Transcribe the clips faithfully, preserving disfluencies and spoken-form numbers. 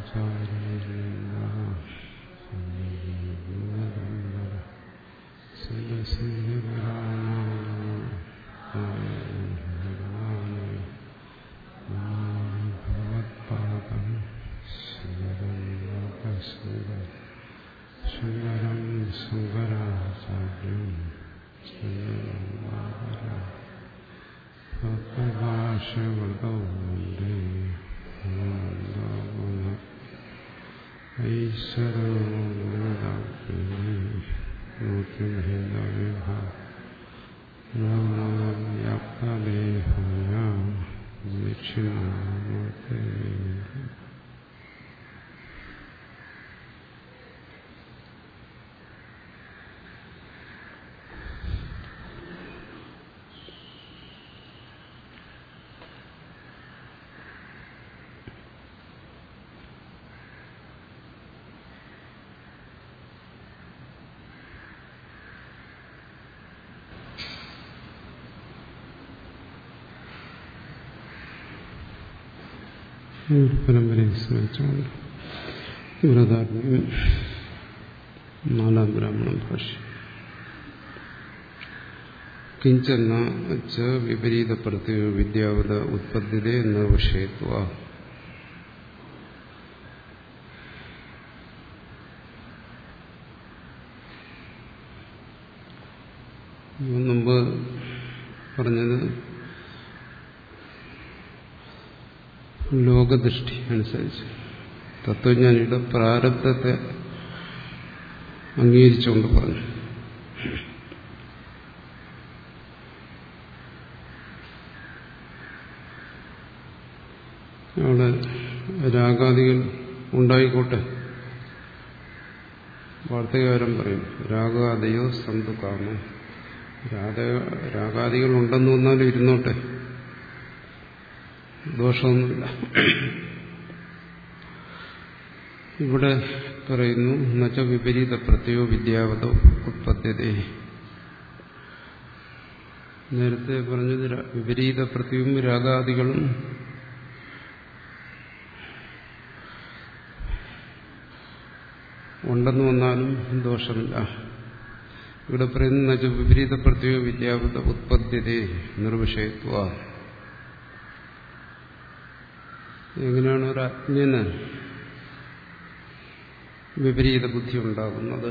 ശങ്കരം ശങ്കരാചാര്യം ഭക്തഭാഷ്യവതോ വന്ദേ ഈശ്വരവ്യാപ്തദേഹായ ദക്ഷിണാമൂർത്തേ. പരമ്പരയെ സ്മരിച്ചുകൊണ്ട് ബൃഹദാരണ്യകം നാലാം ബ്രാഹ്മണ ഭാഷ്യം. കിഞ്ചന്ന ച വിപരീത പ്രത്യേക വിദ്യാവത ഉത്പദ്യതേ നിർവിഷയത്വ. മുമ്പ് പറഞ്ഞത് ലോകദൃഷ്ടി അനുസരിച്ച് തത്വജ്ഞാനിയുടെ പ്രാരബ്ധത്തെ അംഗീകരിച്ചുകൊണ്ട് പറഞ്ഞു. അവിടെ രാഗാദികൾ ഉണ്ടായിക്കോട്ടെ, വാർത്തകാരം പറയും രാഗാദയോ സന്തു കാമോ, രാഗാദികൾ ഉണ്ടെന്ന് വന്നാലും ഇരുന്നോട്ടെ, ദോഷമൊന്നുമില്ല. ഇവിടെ പറയുന്നു എന്നുവെച്ചാൽ വിപരീത പ്രത്യോ വിദ്യാവതോ ഉത്പദ്യതേ. നേരത്തെ പറഞ്ഞത് വിപരീത പ്രത്യവും രാഗാദികളും ഉണ്ടെന്ന് വന്നാലും ദോഷമില്ല. ഇവിടെ പറയുന്നു എന്നുവെച്ചാൽ വിപരീത പ്രത്യോ വിദ്യാവത ഉത്പദ്യതേ നിർവിഷയത്വ. എങ്ങനെയാണ് ഒരു അജ്ഞന് വിപരീത ബുദ്ധി ഉണ്ടാകുന്നത്,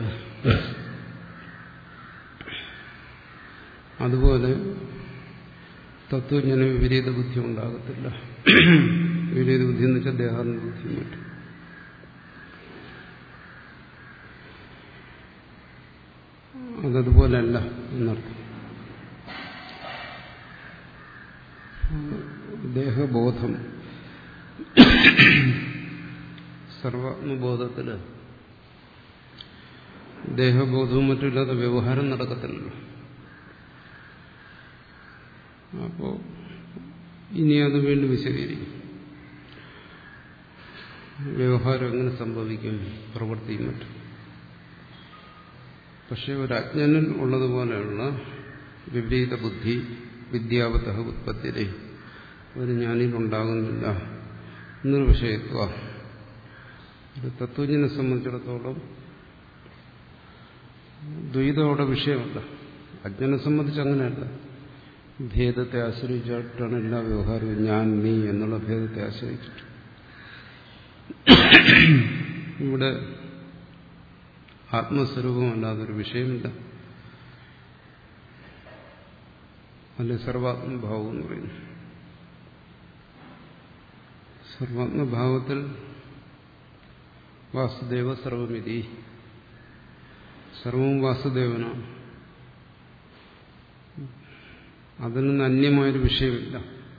അതുപോലെ തത്വജ്ഞന് വിപരീത ബുദ്ധി ഉണ്ടാകത്തില്ല. വിപരീത ബുദ്ധി എന്ന് വെച്ചാൽ ദേഹാത്മ ബുദ്ധി മറ്റും. അതതുപോലെയല്ല എന്നർത്ഥം. ദേഹബോധം സർവാത്മബോധത്തില് ദേഹബോധവും മറ്റുമില്ലാതെ വ്യവഹാരം നടക്കത്തില്ലല്ലോ. അപ്പോ ഇനി അത് വീണ്ടും വിശദീകരിക്കും. വ്യവഹാരം എങ്ങനെ സംഭവിക്കും, പ്രവൃത്തിയും മറ്റും. പക്ഷെ ഒരു അജ്ഞനിൽ ഉള്ളതുപോലെയുള്ള വിപരീത ബുദ്ധി വിദ്യാവത ഉത്പത്തിരെ ഒരു ജ്ഞാനിയിൽ ഉണ്ടാകുന്നില്ല എന്നൊരു വിഷയത്വ. ഒരു തത്വജ്ഞനെ സംബന്ധിച്ചിടത്തോളം ദ്വൈതം അവിടെ വിഷയമല്ല. അജ്ഞനെ സംബന്ധിച്ച് അങ്ങനെയല്ല. ഭേദത്തെ ആശ്രയിച്ചിട്ടാണ് എല്ലാ വ്യവഹാരവും, ഞാൻ നീ എന്നുള്ള ഭേദത്തെ ആശ്രയിച്ചിട്ട്. ഇവിടെ ആത്മസ്വരൂപമല്ലാതൊരു വിഷയമില്ല. അല്ലെ സർവാത്മഭാവം എന്ന് പറയുന്നു. സർവാത്മഭാവത്തിൽ വാസുദേവ സർവമിതി, സർവവും വാസുദേവനാണ്. അതിൽ നിന്ന് അന്യമായൊരു വിഷയമില്ല.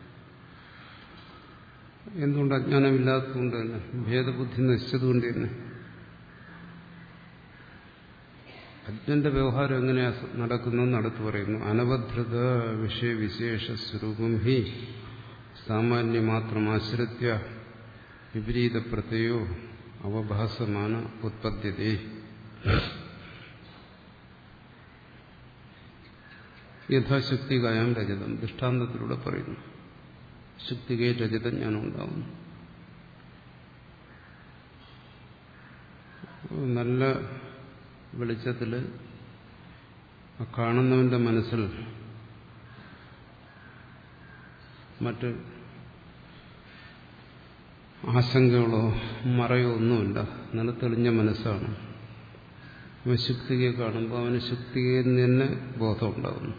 എന്തുകൊണ്ട്? അജ്ഞാനമില്ലാത്തതുകൊണ്ട് തന്നെ, ഭേദബുദ്ധി നശിച്ചതുകൊണ്ട് തന്നെ. അജ്ഞന്റെ വ്യവഹാരം എങ്ങനെയാ നടക്കുന്നത് നടത്തു പറയുന്നു. അനവധൃത വിഷയവിശേഷ സ്വരൂപം ഹി സാമാന്യമാത്രമാശ്രിത്യ വിപരീത പ്രത്യയോ അവഭാസമാന ഉത്പദ്യതേ. യഥാശക്തികായം രജതം, ദൃഷ്ടാന്തത്തിലൂടെ പറയുന്നു. ശക്തികേ രജതം ജ്ഞാനം ഉണ്ടാവുന്നു. നല്ല വെളിച്ചത്തിൽ കാണുന്നവന്റെ മനസ്സിൽ മറ്റ് ആശങ്കകളോ മറയോ ഒന്നുമില്ല. നല്ല തെളിഞ്ഞ മനസ്സാണ്. അവൻ ശുക്തികയെ കാണുമ്പോൾ അവന് ശുക്തികയിൽ നിന്ന് തന്നെ ബോധം ഉണ്ടാകുന്നു.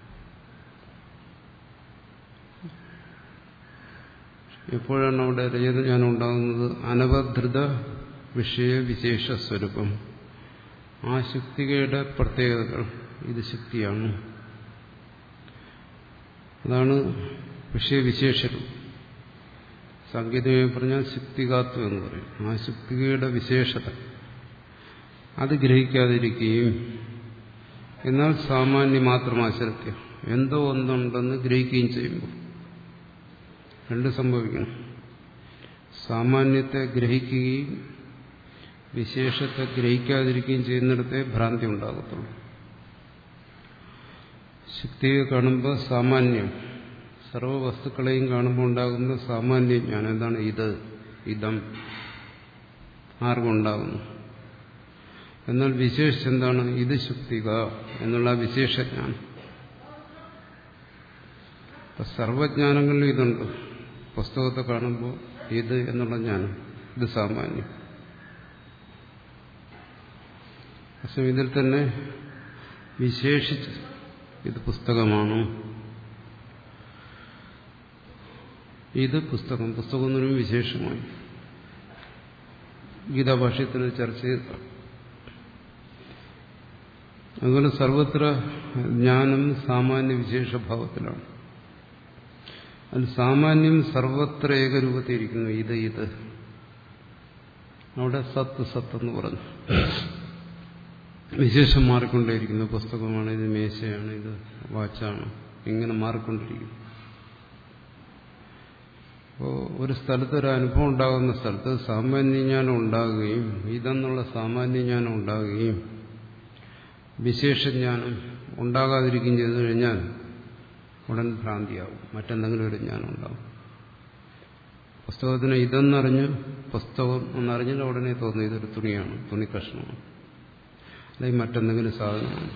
എപ്പോഴാണ് അവിടെ രജതജ്ഞാനം ഉണ്ടാകുന്നത്? അനവധൃത വിഷയ വിശേഷ സ്വരൂപം. ആ ശുക്തികയുടെ പ്രത്യേകതകൾ, ഇത് ശുക്തിയാണ്, അതാണ് വിഷയവിശേഷരും. സാങ്കേതികമായി പറഞ്ഞാൽ ശുക്തികാത്വം എന്ന് പറയും. ആ ശുക്തികയുടെ വിശേഷത അത് ഗ്രഹിക്കാതിരിക്കുകയും എന്നാൽ സാമാന്യം മാത്രം ആശ്രത്യം എന്തോ ഒന്നുണ്ടെന്ന് ഗ്രഹിക്കുകയും ചെയ്യുമ്പോൾ രണ്ട് സംഭവിക്കണം. സാമാന്യത്തെ ഗ്രഹിക്കുകയും വിശേഷത്തെ ഗ്രഹിക്കാതിരിക്കുകയും ചെയ്യുന്നിടത്തേ ഭ്രാന്തി ഉണ്ടാകത്തുള്ളൂ. ശുക്തിയെ കാണുമ്പോൾ സാമാന്യം, സർവ വസ്തുക്കളെയും കാണുമ്പോൾ ഉണ്ടാകുന്ന സാമാന്യ ജ്ഞാനം എന്താണ്? ഇത്, ഇതം ആർക്കുണ്ടാകുന്നു. എന്നാൽ വിശേഷിച്ച് എന്താണ്? ഇത് ശുക്തിക എന്നുള്ള വിശേഷജ്ഞാനം. സർവജ്ഞാനങ്ങളിലും ഇതുണ്ട്. പുസ്തകത്തെ കാണുമ്പോൾ ഇത് എന്നുള്ള ജ്ഞാനം, ഇത് സാമാന്യം. പക്ഷെ ഇതിൽ തന്നെ വിശേഷിച്ച് ഇത് പുസ്തകമാണോ, ഇത് പുസ്തകം പുസ്തകം എന്നൊരു വിശേഷമായി ഗീതാഭാഷ്യത്തിൽ ചർച്ച ചെയ്ത. അതുപോലെ സർവത്ര ജ്ഞാനം സാമാന്യ വിശേഷഭാവത്തിലാണ്. അതിൽ സാമാന്യം സർവത്ര ഏകരൂപത്തിയിരിക്കുന്നു. ഇത് ഇത് അവിടെ സത്ത് സത്ത് എന്ന് പറഞ്ഞു. വിശേഷം മാറിക്കൊണ്ടേയിരിക്കുന്നു. പുസ്തകമാണ്, ഇത് മേശയാണ്, ഇത് വാച്ചാണ്, ഇങ്ങനെ മാറിക്കൊണ്ടിരിക്കുന്നു. അപ്പോൾ ഒരു സ്ഥലത്ത് ഒരു അനുഭവം ഉണ്ടാകുന്ന സ്ഥലത്ത് സാമാന്യജ്ഞാനം ഉണ്ടാകുകയും ഇതെന്നുള്ള സാമാന്യജ്ഞാനം ഉണ്ടാകുകയും വിശേഷജ്ഞാനം ഉണ്ടാകാതിരിക്കുകയും ചെയ്തു കഴിഞ്ഞാൽ ഉടൻ ഭ്രാന്തിയാവും. മറ്റെന്തെങ്കിലും ഒരു ജ്ഞാനം ഉണ്ടാവും. പുസ്തകത്തിന് ഇതെന്നറിഞ്ഞ് പുസ്തകം എന്നറിഞ്ഞാൽ ഉടനെ തോന്നുന്നു ഇതൊരു തുണിയാണ്, തുണി കഷ്ണമാണ്, അല്ലെങ്കിൽ മറ്റെന്തെങ്കിലും സാധനമാണ്.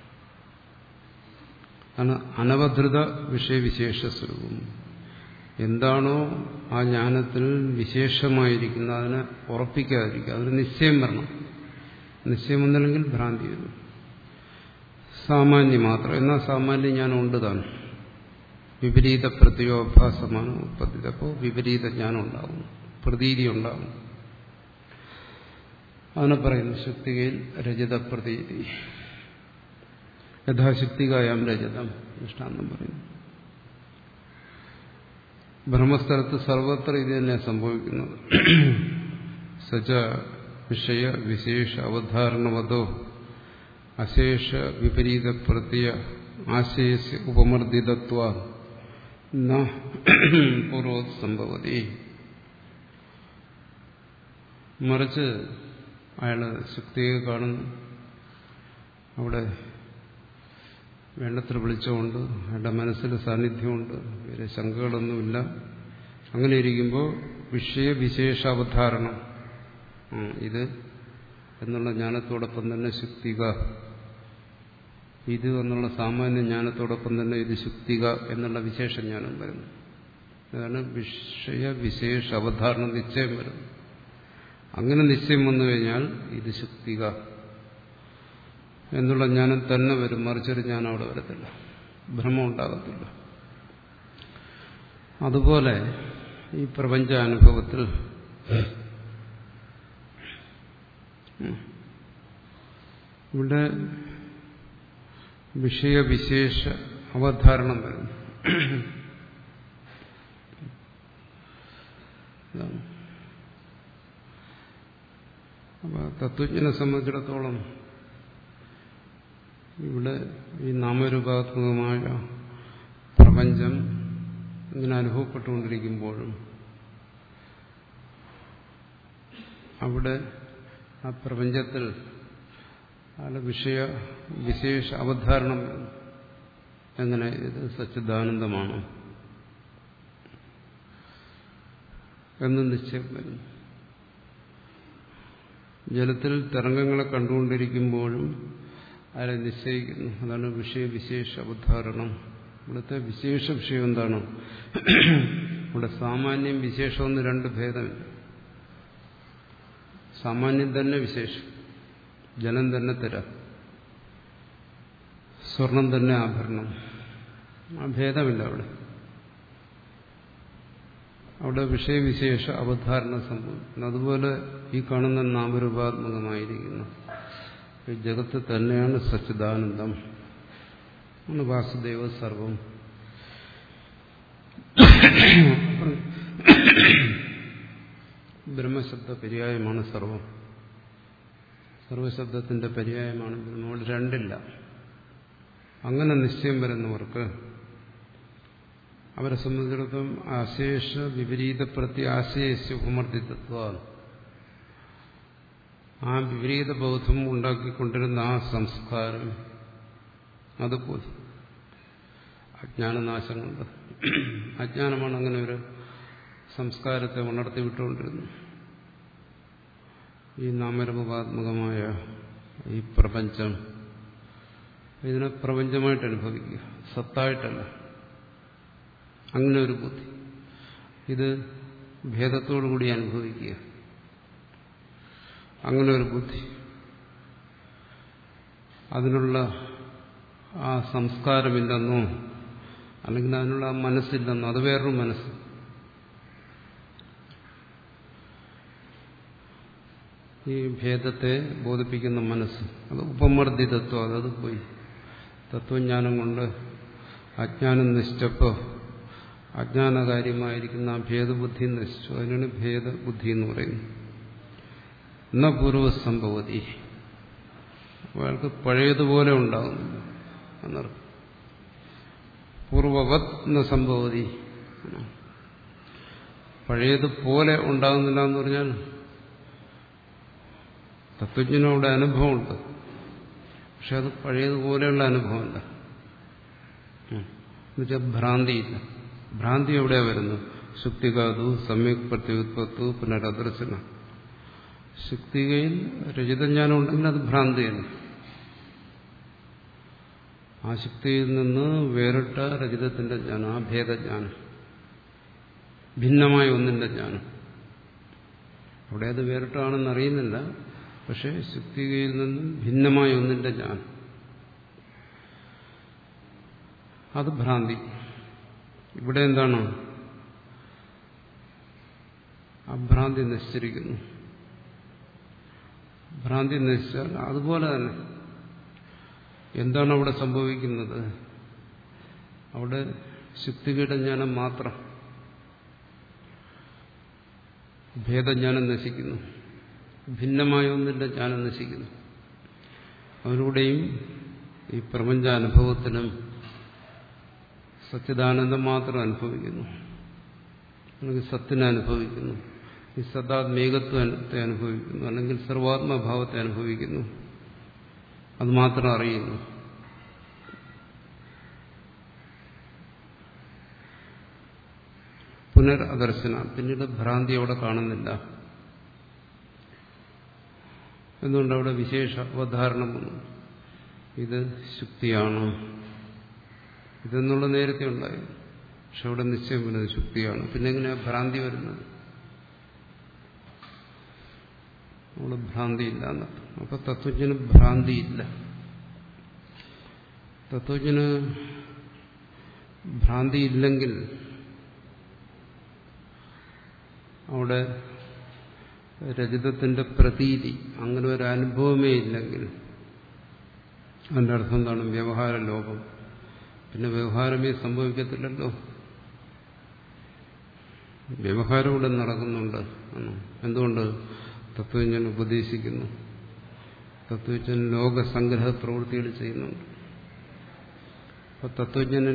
ആണ് അനവധൃത വിഷയവിശേഷ സ്വരൂപം. എന്താണോ ആ ജ്ഞാനത്തിൽ വിശേഷമായിരിക്കുന്നത് അതിനെ ഉറപ്പിക്കാതിരിക്കുക, അതിന് നിശ്ചയം വരണം. നിശ്ചയം വന്നില്ലെങ്കിൽ ഭ്രാന്തി വരും. സാമാന്യം മാത്രം. എന്നാൽ സാമാന്യം ജ്ഞാനം ഉണ്ട് താൻ. വിപരീത പ്രത്യോഭാസമാണ് ഉത്പത്തി. അപ്പോൾ വിപരീത ജ്ഞാനം ഉണ്ടാകും, പ്രതീതി ഉണ്ടാകും. അതിനെ പറയുന്നു ശുക്തികയിൽ രജത പ്രതീതി. യഥാശുക്തികായാം രജതം ദൃഷ്ടാന്തം പറയുന്നു. ബ്രഹ്മസ്ഥലത്ത് സർവത്ര ഇത് തന്നെ സംഭവിക്കുന്നത്. സച വിഷയ വിശേഷ അവധാരണവതോ അശേഷ വിപരീത പ്രത്യ ആശയസ്യ ഉപമർദ്ദിതത്വ പൂർവ്വത് സംഭവതി. മറിച്ച് അയാൾ ശുക്തിയെ കാണുന്നു, അവിടെ വേണ്ടത്ര വിളിച്ചുകൊണ്ട് അയാളുടെ മനസ്സിൽ സാന്നിധ്യമുണ്ട്, വേറെ ശങ്കകളൊന്നുമില്ല. അങ്ങനെ ഇരിക്കുമ്പോൾ വിഷയവിശേഷ അവധാരണം ഇത് എന്നുള്ള ജ്ഞാനത്തോടൊപ്പം തന്നെ ശുക്തിക, ഇത് എന്നുള്ള സാമാന്യ ജ്ഞാനത്തോടൊപ്പം തന്നെ ഇത് ശുക്തിക എന്നുള്ള വിശേഷ ജ്ഞാനം വരുന്നു. അതാണ് വിഷയവിശേഷ അവധാരണ നിശ്ചയം വരുന്നത്. അങ്ങനെ നിശ്ചയം വന്നു കഴിഞ്ഞാൽ ഇത് ശുക്തിക എന്നുള്ള ജ്ഞാനം തന്നെ വരും. മറിച്ചൊരു ജ്ഞാനം അവിടെ വരത്തില്ല, ഭ്രമം ഉണ്ടാകത്തില്ല. അതുപോലെ ഈ പ്രപഞ്ചാനുഭവത്തിൽ ഇവിടെ വിഷയവിശേഷ അവധാരണം വരുന്നു. അപ്പൊ തത്വജ്ഞനെ സംബന്ധിച്ചിടത്തോളം ഇവിടെ ഈ നാമരൂപാത്മകമായ പ്രപഞ്ചം ഇങ്ങനെ അനുഭവപ്പെട്ടുകൊണ്ടിരിക്കുമ്പോഴും അവിടെ ആ പ്രപഞ്ചത്തിൽ അവിടെ വിഷയ വിശേഷ അവധാരണം എങ്ങനെ ഇത് സച്ചിദാനന്ദമാണ് എന്ന് നിശ്ചയം വരുന്നു. ജലത്തിൽ തരംഗങ്ങളെ കണ്ടുകൊണ്ടിരിക്കുമ്പോഴും അതിനെ നിശ്ചയിക്കുന്നു. അതാണ് വിഷയവിശേഷ അവധാരണം. ഇവിടുത്തെ വിശേഷ വിഷയം എന്താണ്? ഇവിടെ സാമാന്യം വിശേഷമെന്ന് രണ്ട് ഭേദമില്ല. സാമാന്യം തന്നെ വിശേഷം, ജലം തന്നെ തിര, സ്വർണം തന്നെ ആഭരണം. ആ ഭേദമില്ല അവിടെ. അവിടെ വിഷയവിശേഷ അവധാരണം സംഭവിക്കുന്നു. അതുപോലെ ഈ കാണുന്ന നാമരൂപാത്മകമായിരിക്കുന്നു ഈ ജഗത്ത് തന്നെയാണ് സച്ചിദാനന്ദം, വാസുദേവ സർവം. ബ്രഹ്മശബ്ദ പര്യായമാണ് സർവം. സർവശബ്ദത്തിന്റെ പര്യായമാണ് ബ്രഹ്മം. അവിടെ രണ്ടില്ല. അങ്ങനെ നിശ്ചയം വരുന്നവർക്ക് അവരെ സംബന്ധിച്ചിടത്തോളം ആശേഷ വിപരീത പ്രത്യാശയസ്യ ഉപമർദ്ദിതത്വ, ആ വിപരീത ബോധം ഉണ്ടാക്കിക്കൊണ്ടിരുന്ന ആ സംസ്കാരം അത് പോയി. അജ്ഞാനനാശം കൊണ്ട്, അജ്ഞാനമാണ് അങ്ങനെ ഒരു സംസ്കാരത്തെ ഉണർത്തി വിട്ടുകൊണ്ടിരുന്നത്. ഈ നാമരൂപാത്മകമായ ഈ പ്രപഞ്ചം, ഇതിനെ പ്രപഞ്ചമായിട്ട് അനുഭവിക്കുക, സത്തായിട്ടല്ല. അങ്ങനെ ഒരു ബുദ്ധി, ഇത് ഭേദത്തോടുകൂടി അനുഭവിക്കുക, അങ്ങനെ ഒരു ബുദ്ധി, അതിനുള്ള ആ സംസ്കാരമില്ലെന്നോ അല്ലെങ്കിൽ അതിനുള്ള ആ മനസ്സില്ലെന്നോ, അത് വേറൊരു മനസ്സ്. ഈ ഭേദത്തെ ബോധിപ്പിക്കുന്ന മനസ്സ്, അത് ഉപമർദ്ദിതത്വം, അതത് പോയി. തത്വജ്ഞാനം കൊണ്ട് അജ്ഞാനം നശിച്ചപ്പോൾ അജ്ഞാനകാര്യമായിരിക്കുന്ന ആ ഭേദബുദ്ധി നശിച്ചു. അതിനാണ് ഭേദബുദ്ധി എന്ന് പറയുന്നത്. എന്ന പൂർവ്വസംഭവതി, അയാൾക്ക് പഴയതുപോലെ ഉണ്ടാകുന്നില്ല എന്നർത്ഥം. പൂർവവത് എന്ന സംഭവതി, പഴയതുപോലെ ഉണ്ടാകുന്നില്ല എന്ന് പറഞ്ഞാൽ തത്വജ്ഞനോടെ അനുഭവമുണ്ട്, പക്ഷെ അത് പഴയതുപോലെയുള്ള അനുഭവമല്ല. എന്നുവെച്ചാൽ ഭ്രാന്തിയില്ല. ഭ്രാന്തി എവിടെയാ വരുന്നത്? ശുക്തികാതു സമ്യക് പ്രത്യുത്പത്തു പുനരദർശന. ശുക്തികയിൽ രചിതജ്ഞാനം ഉണ്ടെങ്കിൽ അത് ഭ്രാന്തിയാണ്. ആ ശുക്തിയിൽ നിന്ന് വേറിട്ട രചിതത്തിന്റെ ജ്ഞാനം, ആ ഭേദജ്ഞാനം, ഭിന്നമായ ഒന്നിന്റെ ജ്ഞാനം. അവിടെ അത് വേറിട്ടാണെന്ന് അറിയുന്നില്ല, പക്ഷെ ശുക്തികയിൽ നിന്നും ഭിന്നമായ ഒന്നിന്റെ ജ്ഞാനം, അത് ഭ്രാന്തി. ഇവിടെ എന്താണ്? ആ ഭ്രാന്തി നശിച്ചിരിക്കുന്നു. ഭ്രാന്തി നശിച്ചാൽ അതുപോലെ തന്നെ എന്താണ് അവിടെ സംഭവിക്കുന്നത്? അവിടെ ശുക്തികയുടെ ജ്ഞാനം മാത്രം, ഭേദജ്ഞാനം നശിക്കുന്നു, ഭിന്നമായ ഒന്നിന്റെ ജ്ഞാനം നശിക്കുന്നു. അവരുടെയും ഈ പ്രപഞ്ചാനുഭവത്തിനും സച്ചിദാനന്ദം മാത്രം അനുഭവിക്കുന്നു, അല്ലെങ്കിൽ സത്തിനെ അനുഭവിക്കുന്നു, ഈ സദാത്മേകത്വത്തെ അനുഭവിക്കുന്നു, അല്ലെങ്കിൽ സർവാത്മഭാവത്തെ അനുഭവിക്കുന്നു. അത് മാത്രം അറിയുന്നു. പുനരദർശന, പിന്നീട് ഭ്രാന്തി അവിടെ കാണുന്നില്ല. എന്തുകൊണ്ട്? അവിടെ വിശേഷ അവധാരണം വന്നു. ഇത് ശുക്തിയാണ്, ഇതെന്നുള്ള നേരത്തെ ഉണ്ടായി, പക്ഷെ അവിടെ നിശ്ചയം വരുന്നത് ശുക്തിയാണ്. പിന്നെ എങ്ങനെയാണ് ഭ്രാന്തി വരുന്നത്? അവിടെ ഭ്രാന്തിയില്ല എന്നർത്ഥം. അപ്പൊ തത്വജ്ഞന് ഭ്രാന്തിയില്ല. തത്വജ്ഞന് ഭ്രാന്തിയില്ലെങ്കിൽ അവിടെ രജതത്തിന്റെ പ്രതീതി, അങ്ങനെ ഒരു അനുഭവമേ ഇല്ലെങ്കിൽ അതിന്റെ അർത്ഥം എന്താണ്? വ്യവഹാര ലോകം. പിന്നെ വ്യവഹാരമേ സംഭവിക്കത്തില്ലല്ലോ. വ്യവഹാരം ഇവിടെ നടക്കുന്നുണ്ട്. എന്തുകൊണ്ട്? തത്വജ്ഞൻ ഉപദേശിക്കുന്നു, തത്വജ്ഞൻ ലോകസംഗ്രഹ പ്രവൃത്തികൾ ചെയ്യുന്നുണ്ട്. അപ്പൊ തത്വജ്ഞനിൽ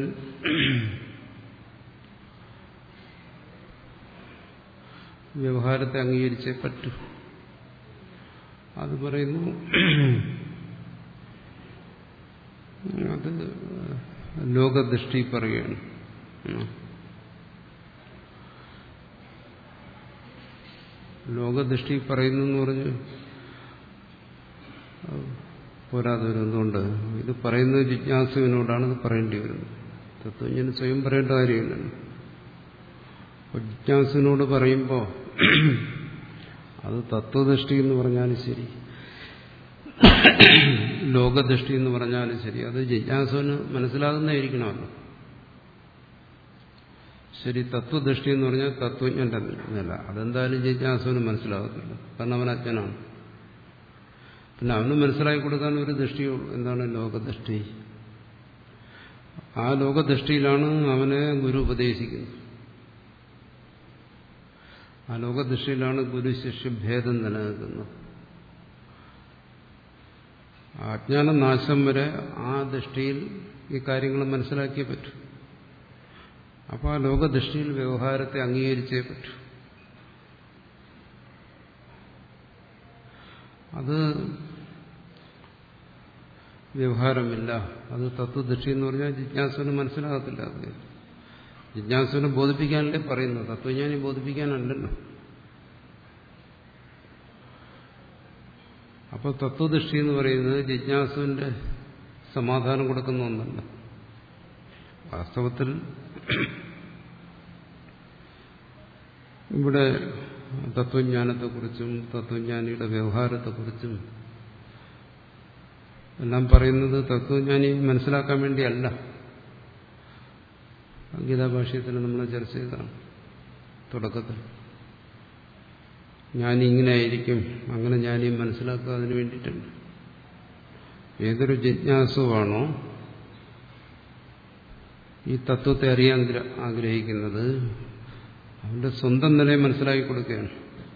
വ്യവഹാരത്തെ അംഗീകരിച്ചേ പറ്റൂ. അത് പറയുന്നു, അത് ലോകദൃഷ്ടി പറയുകയാണ്. ലോകദൃഷ്ടി പറയുന്നു എന്ന് പറഞ്ഞ് പോരാതെ വരുന്നതുകൊണ്ട് ഇത് പറയുന്നത് ജിജ്ഞാസുവിനോടാണ് ഇത് പറയേണ്ടി വരുന്നത്. തത്വജ്ഞന് സ്വയം പറയേണ്ട കാര്യമില്ലല്ലോ. ജിജ്ഞാസുവിനോട് പറയുമ്പോൾ അത് തത്വദൃഷ്ടി എന്ന് പറഞ്ഞാലും ശരി, ലോകദൃഷ്ടി എന്ന് പറഞ്ഞാലും ശരി, അത് ജിജ്ഞാസുവിന് മനസ്സിലാകുന്നതായിരിക്കണമല്ലോ. ശരി, തത്വദൃഷ്ടി എന്ന് പറഞ്ഞാൽ തത്വജ്ഞന്റെ നില, അതെന്തായാലും ജിജ്ഞാസുവിന് മനസ്സിലാകത്തില്ല, കാരണം അവൻ അജ്ഞനാണ്. പിന്നെ അവന് മനസ്സിലാക്കി കൊടുക്കാൻ ഒരു ദൃഷ്ടിയുള്ളൂ, എന്താണ് ലോകദൃഷ്ടി. ആ ലോകദൃഷ്ടിയിലാണ് അവനെ ഗുരു ഉപദേശിക്കുന്നത്. ആ ലോകദൃഷ്ടിയിലാണ് ഗുരു ശിഷ്യ ഭേദം നിലനിൽക്കുന്നത്. അജ്ഞാനനാശം വരെ ആ ദൃഷ്ടിയിൽ ഈ കാര്യങ്ങൾ മനസ്സിലാക്കിയേ പറ്റൂ. അപ്പോൾ ആ ലോകദൃഷ്ടിയിൽ വ്യവഹാരത്തെ അംഗീകരിച്ചേ പറ്റൂ. അത് വ്യവഹാരമില്ല, അത് തത്വദൃഷ്ടി എന്ന് പറഞ്ഞാൽ ജിജ്ഞാസുവിന് മനസ്സിലാകത്തില്ല. അത് ജിജ്ഞാസുവിനെ ബോധിപ്പിക്കാനല്ലേ പറയുന്നത്, തത്വജ്ഞാനി ബോധിപ്പിക്കാനല്ലല്ലോ. അപ്പോൾ തത്വദൃഷ്ടി എന്ന് പറയുന്നത് ജിജ്ഞാസുവിന്റെ സമാധാനം കൊടുക്കുന്ന ഒന്നല്ല. വാസ്തവത്തിൽ ഇവിടെ തത്വജ്ഞാനത്തെക്കുറിച്ചും തത്വജ്ഞാനിയുടെ വ്യവഹാരത്തെക്കുറിച്ചും എല്ലാം പറയുന്നത് തത്വജ്ഞാനി മനസ്സിലാക്കാൻ വേണ്ടിയല്ല. ഗീതാഭാഷ്യത്തിൽ നമ്മൾ ചർച്ച ചെയ്തതാണ് തുടക്കത്തിൽ. ജ്ഞാനി ഇങ്ങനെ ആയിരിക്കും, അങ്ങനെ ജ്ഞാനിയും മനസ്സിലാക്കുക, അതിന് വേണ്ടിയിട്ടുണ്ട്. ഏതൊരു ജിജ്ഞാസുവാണോ ഈ തത്വത്തെ അറിയാൻ ആഗ്രഹിക്കുന്നത്, അവന്റെ സ്വന്തം നിലയെ മനസ്സിലാക്കി കൊടുക്കുകയാണ്.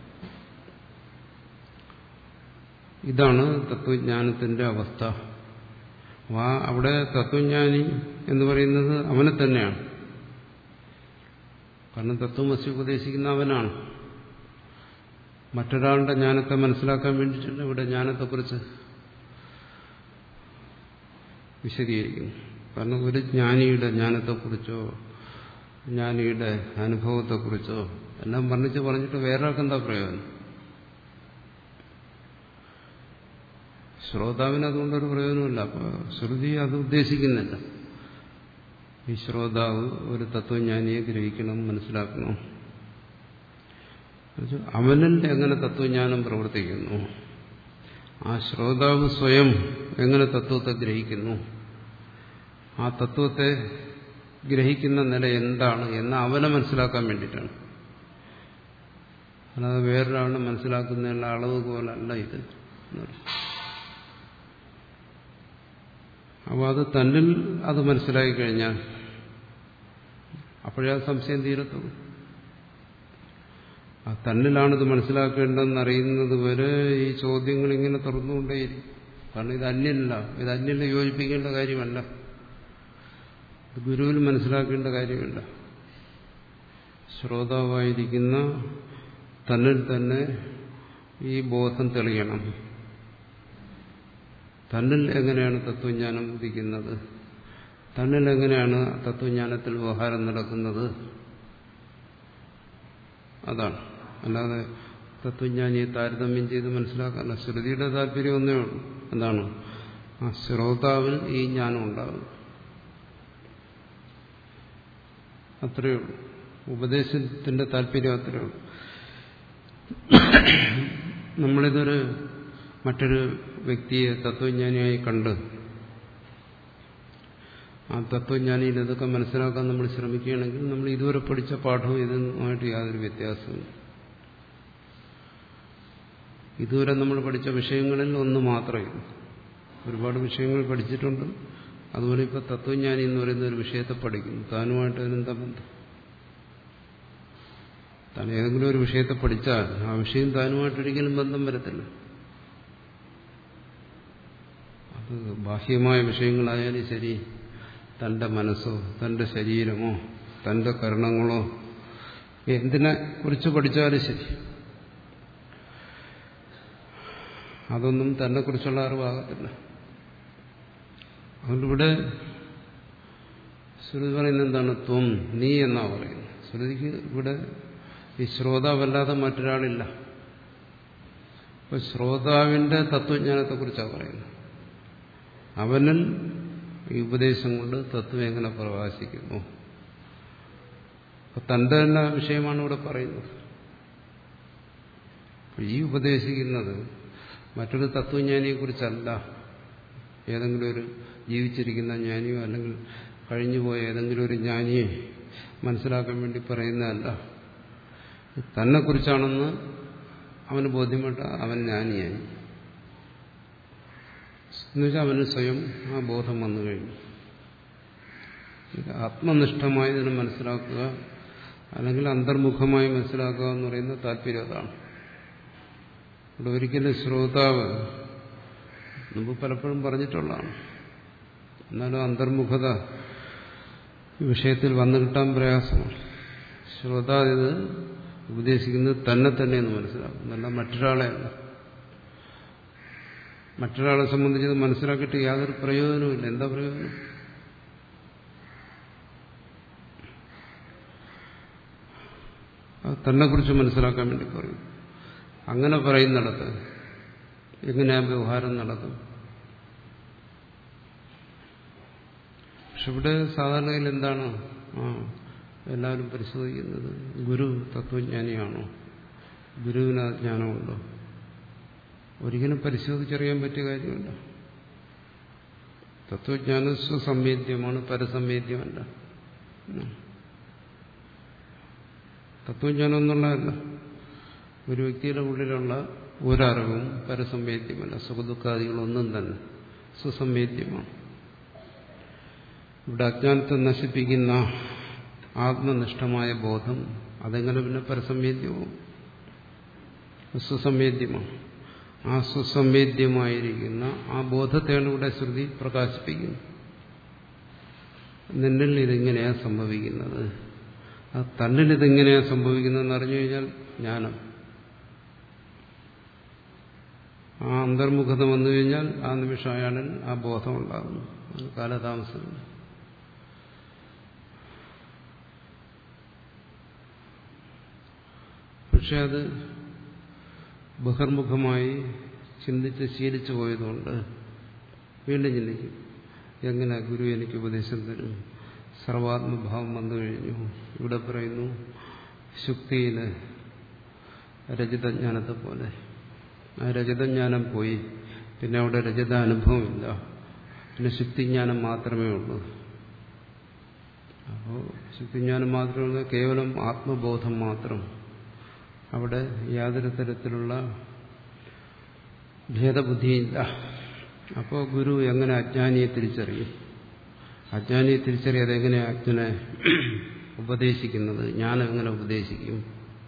ഇതാണ് തത്വജ്ഞാനത്തിന്റെ അവസ്ഥ. ആ അവിടെ തത്വജ്ഞാനി എന്ന് പറയുന്നത് അവനെ തന്നെയാണ്. കാരണം തത്വമസി ഉപദേശിക്കുന്ന അവനാണ്. മറ്റൊരാളുടെ ജ്ഞാനത്തെ മനസ്സിലാക്കാൻ വേണ്ടിയിട്ടുണ്ട് ഇവിടെ ജ്ഞാനത്തെക്കുറിച്ച് വിശദീകരിക്കുന്നു. കാരണം ഒരു ജ്ഞാനിയുടെ ജ്ഞാനത്തെക്കുറിച്ചോ ജ്ഞാനിയുടെ അനുഭവത്തെക്കുറിച്ചോ എല്ലാം വർണ്ണിച്ച് പറഞ്ഞിട്ട് വേറെ ആൾക്കെന്താ പ്രയോജനം? ശ്രോതാവിന് അതുകൊണ്ടൊരു പ്രയോജനമില്ല. അപ്പോൾ ശ്രുതി അത് ഉദ്ദേശിക്കുന്നില്ല. ഈ ശ്രോതാവ് ഒരു തത്വജ്ഞാനിയെ ഗ്രഹിക്കണം, മനസ്സിലാക്കണം. അവനിൽ എങ്ങനെ തത്വജ്ഞാനം പ്രവർത്തിക്കുന്നു, ആ ശ്രോതാവ് സ്വയം എങ്ങനെ തത്വത്തെ ഗ്രഹിക്കുന്നു, ആ തത്വത്തെ ഗ്രഹിക്കുന്ന നില എന്താണ് എന്ന് അവനെ മനസ്സിലാക്കാൻ വേണ്ടിയിട്ടാണ്. അല്ലാതെ വേറൊരാളിനെ മനസ്സിലാക്കുന്നതിനുള്ള അളവ് പോലല്ല ഇത്. അപ്പോൾ അത് തന്നിൽ അത് മനസ്സിലാക്കി കഴിഞ്ഞാൽ അപ്പോഴേ ആ സംശയം തീരത്തുള്ളൂ. ആ തന്നിലാണിത് മനസ്സിലാക്കേണ്ടതെന്ന് അറിയുന്നത് വരെ ഈ ചോദ്യങ്ങൾ ഇങ്ങനെ തുറന്നുകൊണ്ടേയിരിക്കും. കാരണം ഇത് അന്യല്ല, ഇത് അന്യനെ യോജിപ്പിക്കേണ്ട കാര്യമല്ല, ഇത് ഗുരുവിൽ മനസ്സിലാക്കേണ്ട കാര്യമല്ല. ശ്രോതാവായിരിക്കുന്ന തന്നിൽ തന്നെ ഈ ബോധം തെളിയണം. തന്നിൽ എങ്ങനെയാണ് തത്വജ്ഞാനം ഉദിക്കുന്നത്, തന്നിൽ എങ്ങനെയാണ് തത്വജ്ഞാനത്തിൽ വ്യവഹാരം നടക്കുന്നത്, അതാണ്. അല്ലാതെ തത്വജ്ഞാനിയെ താരതമ്യം ചെയ്ത് മനസ്സിലാക്കാൻ ശ്രുതിയുടെ താല്പര്യം ഒന്നേ ഉള്ളൂ. എന്താണ്? ആ ശ്രോതാവിൽ ഈ ജ്ഞാനം ഉണ്ടാകും, അത്രയേ ഉള്ളൂ. ഉപദേശത്തിന്റെ താല്പര്യം അത്രയേ ഉള്ളൂ. നമ്മളിതൊരു മറ്റൊരു വ്യക്തിയെ തത്വജ്ഞാനിയായി കണ്ട് ആ തത്വജ്ഞാനിയിൽ ഇതൊക്കെ മനസ്സിലാക്കാൻ നമ്മൾ ശ്രമിക്കുകയാണെങ്കിൽ നമ്മൾ ഇതുവരെ പഠിച്ച പാഠവും ഇതുമായിട്ട് യാതൊരു വ്യത്യാസമില്ല. ഇതുവരെ നമ്മൾ പഠിച്ച വിഷയങ്ങളിൽ ഒന്ന് മാത്രമേ, ഒരുപാട് വിഷയങ്ങൾ പഠിച്ചിട്ടുണ്ട്. അതുപോലെ ഇപ്പോൾ തത്വജ്ഞാനി എന്ന് പറയുന്ന ഒരു വിഷയത്തെ പഠിക്കുന്നു. താനുമായിട്ട് അതിനെന്താ ബന്ധം? താൻ ഏതെങ്കിലും ഒരു വിഷയത്തെ പഠിച്ചാൽ ആ വിഷയം താനുമായിട്ടൊരിക്കലും ബന്ധം വരത്തില്ല. അത് ബാഹ്യമായ വിഷയങ്ങളായാലും ശരി, തന്റെ മനസ്സോ തന്റെ ശരീരമോ തന്റെ കർണങ്ങളോ എന്തിനെ കുറിച്ച് പഠിച്ചാലും ശരി, അതൊന്നും തന്നെ കുറിച്ചുള്ള അറിവാകത്തില്ല. അതുകൊണ്ടിവിടെ ശ്രുതി പറയുന്നത് എന്താണ്? ത്വം, നീ എന്നാ പറയുന്നത്. ശ്രുതിക്ക് ഇവിടെ ഈ ശ്രോതാവല്ലാതെ മറ്റൊരാളില്ല. അപ്പൊ ശ്രോതാവിന്റെ തത്വജ്ഞാനത്തെക്കുറിച്ചാണ് പറയുന്നത്. അവനിൽ ഈ ഉപദേശം കൊണ്ട് തത്വം എങ്ങനെ പ്രകാശിക്കുന്നു. തന്റെ തന്നെ വിഷയമാണ് ഇവിടെ പറയുന്നത്. ഈ ഉപദേശിക്കുന്നത് മറ്റൊരു തത്വജ്ഞാനിയെക്കുറിച്ചല്ല, ഏതെങ്കിലും ഒരു ജീവിച്ചിരിക്കുന്ന ജ്ഞാനിയോ അല്ലെങ്കിൽ കഴിഞ്ഞുപോയ ഏതെങ്കിലും ഒരു ജ്ഞാനിയെ മനസ്സിലാക്കാൻ വേണ്ടി പറയുന്നതല്ല. തന്നെക്കുറിച്ചാണെന്ന് അവന് ബോധ്യപ്പെട്ട അവൻ ജ്ഞാനിയായി. എന്നുവെച്ചാൽ അവന് സ്വയം ആ ബോധം വന്നു കഴിഞ്ഞു. ആത്മനിഷ്ഠമായി ഇതിനെ മനസ്സിലാക്കുക അല്ലെങ്കിൽ അന്തർമുഖമായി മനസ്സിലാക്കുക എന്ന് പറയുന്ന താല്പര്യം അതാണ്. ഇവിടെ ഒരിക്കലും ശ്രോതാവ് മുമ്പ് പലപ്പോഴും പറഞ്ഞിട്ടുള്ളതാണ്. എന്നാലും അന്തർമുഖത ഈ വിഷയത്തിൽ വന്നു കിട്ടാൻ പ്രയാസമാണ്. ശ്രോതാവ് ഇത് ഉപദേശിക്കുന്നത് തന്നെ തന്നെ എന്ന് മനസ്സിലാക്കും, എന്നല്ല മറ്റൊരാളെ അല്ല. മറ്റൊരാളെ സംബന്ധിച്ചത് മനസ്സിലാക്കിയിട്ട് യാതൊരു പ്രയോജനവുമില്ല. എന്താ പ്രയോജനം? അത് തന്നെക്കുറിച്ച് മനസ്സിലാക്കാൻ വേണ്ടി പറയും. അങ്ങനെ പറയുന്നിടത്ത് എങ്ങനെയാ വ്യവഹാരം നടക്കും? പക്ഷെ ഇവിടെ സാധാരണയിൽ എന്താണ് ആ എല്ലാവരും പരിശോധിക്കുന്നത്? ഗുരു തത്വജ്ഞാനിയാണോ? ഗുരുവിന് ജ്ഞാനമുണ്ടോ? ഒരിക്കലും പരിശോധിച്ചറിയാൻ പറ്റിയ കാര്യമല്ല. തത്വജ്ഞാനം സ്വസംവേദ്യമാണ്, പരസംവേദ്യമല്ല. തത്വജ്ഞാനം എന്നുള്ളതല്ല, ഒരു വ്യക്തിയുടെ ഉള്ളിലുള്ള ഒരറിവും പരസംവേദ്യമല്ല. സുഖദുഃഖാദികളൊന്നും തന്നെ സ്വസംവേദ്യമാണ്. ഇവിടെ അജ്ഞാനത്തെ നശിപ്പിക്കുന്ന ആത്മനിഷ്ഠമായ ബോധം അതെങ്ങനെ പിന്നെ പരസംവേദ്യവും? സ്വസംവേദ്യമാണ്. ആ സ്വസംവേദ്യമായിരിക്കുന്ന ആ ബോധത്തെയാണ് ഇവിടെ ശ്രുതി പ്രകാശിപ്പിക്കുന്നത്. നിന്നിൽ ഇതിങ്ങനെയാ സംഭവിക്കുന്നത്, അത് തന്നിൽ ഇതിങ്ങനെയാ സംഭവിക്കുന്നതെന്ന് അറിഞ്ഞു കഴിഞ്ഞാൽ ജ്ഞാനം. ആ അന്തർമുഖത വന്നു കഴിഞ്ഞാൽ ആ നിമിഷം അയാളിൽ ആ ബോധം ഉണ്ടാകുന്നു. കാലതാമസമില്ല. പക്ഷെ അത് ബഹിർമുഖമായി ചിന്തിച്ച് ശീലിച്ചു പോയതുകൊണ്ട് വീണ്ടും ചിന്തിക്കും, എങ്ങനെ ഗുരു എനിക്ക് ഉപദേശം തരും? സർവാത്മഭാവം വന്നു കഴിഞ്ഞു. ഇവിടെ പറയുന്നു ശുക്തിയില് രജതജ്ഞാനത്തെ പോലെ. ആ രജതജ്ഞാനം പോയി, പിന്നെ അവിടെ രജത അനുഭവമില്ല, പിന്നെ ശുക്തിജ്ഞാനം മാത്രമേ ഉള്ളൂ. അപ്പോൾ ശുക്തിജ്ഞാനം മാത്രമേ, കേവലം ആത്മബോധം മാത്രം. അവിടെ യാതൊരു തരത്തിലുള്ള ഭേദബുദ്ധിയില്ല. അപ്പോൾ ഗുരു എങ്ങനെ അജ്ഞാനിയെ തിരിച്ചറിയും? അജ്ഞാനിയെ തിരിച്ചറിയാതെ എങ്ങനെ അജ്ഞനെ ഉപദേശിക്കുന്നത്? ഞാൻ എങ്ങനെ ഉപദേശിക്കും?